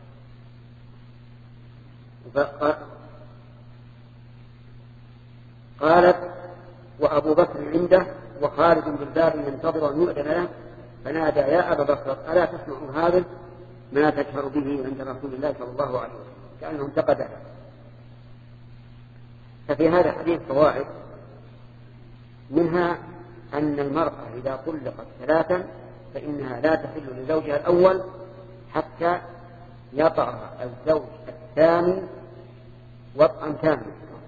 قالت وأبو بكر عنده وخالد بالباب ينتظر أن يؤذن له، فنادى يا أبا بكر ألا تسمع هذا ما تجهر به عند رسول الله صلى الله عليه وسلم، كأنه انتقدها. ففي هذا الحديث فوائد، منها أن المرأة إذا طلقت 3 فإنها لا تحل لزوجها الأول حتى يطأها الزوج الثاني وطئا تاما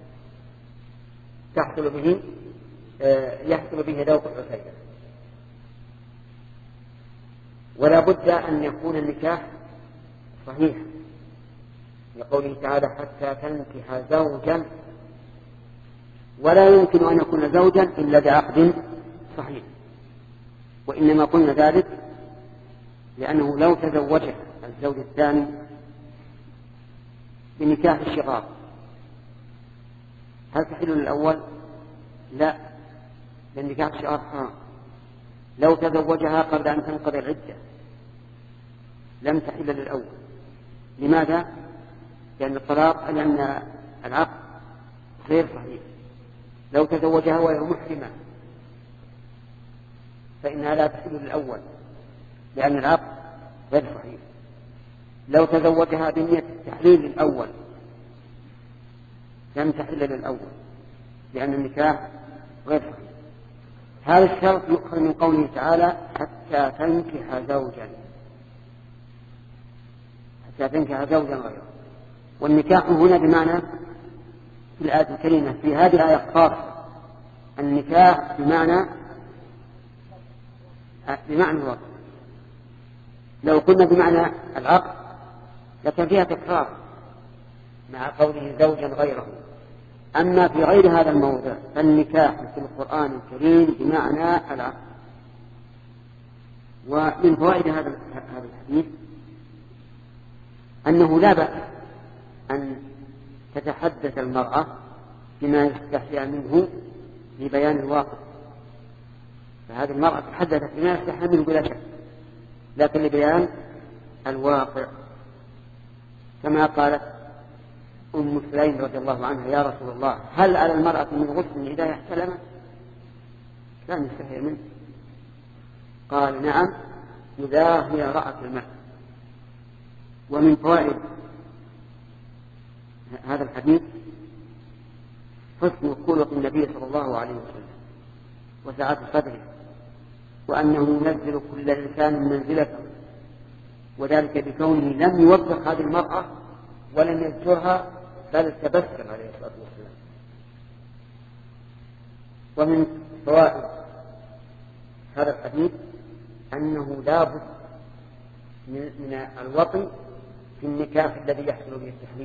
يحصل به ذوق العسيلة. ولا بد أن يكون النكاح صحيح، لقوله تعالى حتى تنكح زوجا، ولا يمكن أن يكون زوجا إلا بعقد صحيح. وإنما قلنا ذلك لأنه لو تزوج الزوج الثاني بنكاح الشغار هل تحل للأول؟ لا، لأن نكاح الشغار حرام. لو تزوجها قبل أن تنقضي العدة لم تحل للأول. لماذا؟ لأن العقد غير صحيح. لو تزوجها وهي محرمة فإنها لا تحل للأول لأن العقد غير صحيح. لو تزوجها بنية التحليل الأول لم تحل للأول لأن النكاح غير صحيح. هذا الشرط يؤخذ من قوله تعالى حتى تنكح زوجا، حتى تنكح زوجا غيره. والنكاح هنا بمعنى في الآية الكريمة في هذه الآية خاصة، النكاح بمعنى الوقت. لو قلنا بمعنى العقد لكن فيها تكرار مع قوله زوجا غيره. أما في غير هذا الموضع فالنكاح في القرآن الكريم بمعنى العقد. ومن فوائد هذا الحديث أنه لا بأس أن تتحدث المرأة بما يستحيا منه لبيان الواقع. فهذه المرأة تحدثت بما يستحيا منه بلا شك، لكن لبيان الواقع. كما قالت أم سليم رضي الله عنها يا رسول الله هل على المرأة من غسل إذا احتلمت؟ كان يستحي منه. قال نعم إذا هي رأت الماء. ومن فوائد هذا الحديث حسن خلق النبي صلى الله عليه وسلم وسعة صدره، وأنه ينزل كل إنسان منزلته، وذلك بكونه لم يوبخ هذه المرأة ولم يذكرها بل تبسم عليه الصلاة والسلام. ومن فوائد هذا الحديث أنه لا بد من الوطن في النكاح الذي يحصل به التحليل.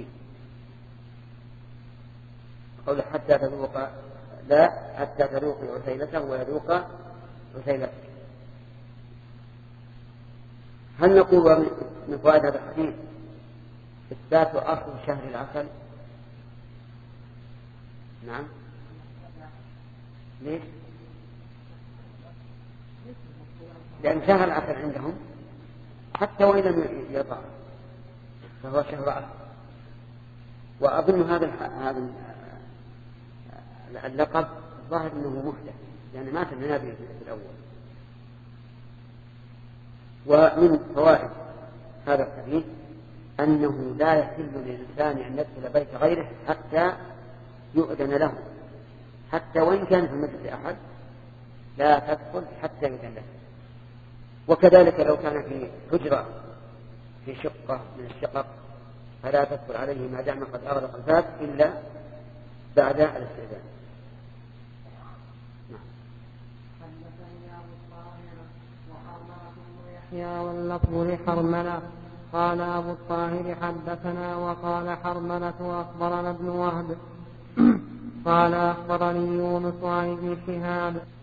قول حتى تذوق، لا حتى تذوق عسيلته ويذوق عسيلته. هل نقول من فوائد هذا الحديث إثبات أصل شهر العسل؟ نعم. ليش؟ لأن شهر العسل عندهم حتى وإن لم يطع فهو شهر عسل. وأظن هذا اللقب ظاهر أنه محدث، يعني ما سمعنا به في الأول. ومن فوائد هذا الحديث أنه لا يحل للإنسان أن يدخل بيت غيره حتى يؤذن له، حتى وإن كان في المسجد أحد لا تدخل حتى يؤذن له. وكذلك لو كان في حجرة في شقة من الشقق فلا تدخل عليه ما دام قد أغلق الباب إلا بعد الاستئذان. واللفظ لحرملة. قال أبو الطاهر حدثنا وقال حرملة وأخبرنا ابن وهب قال أخبرني يونس عن ابن شهاب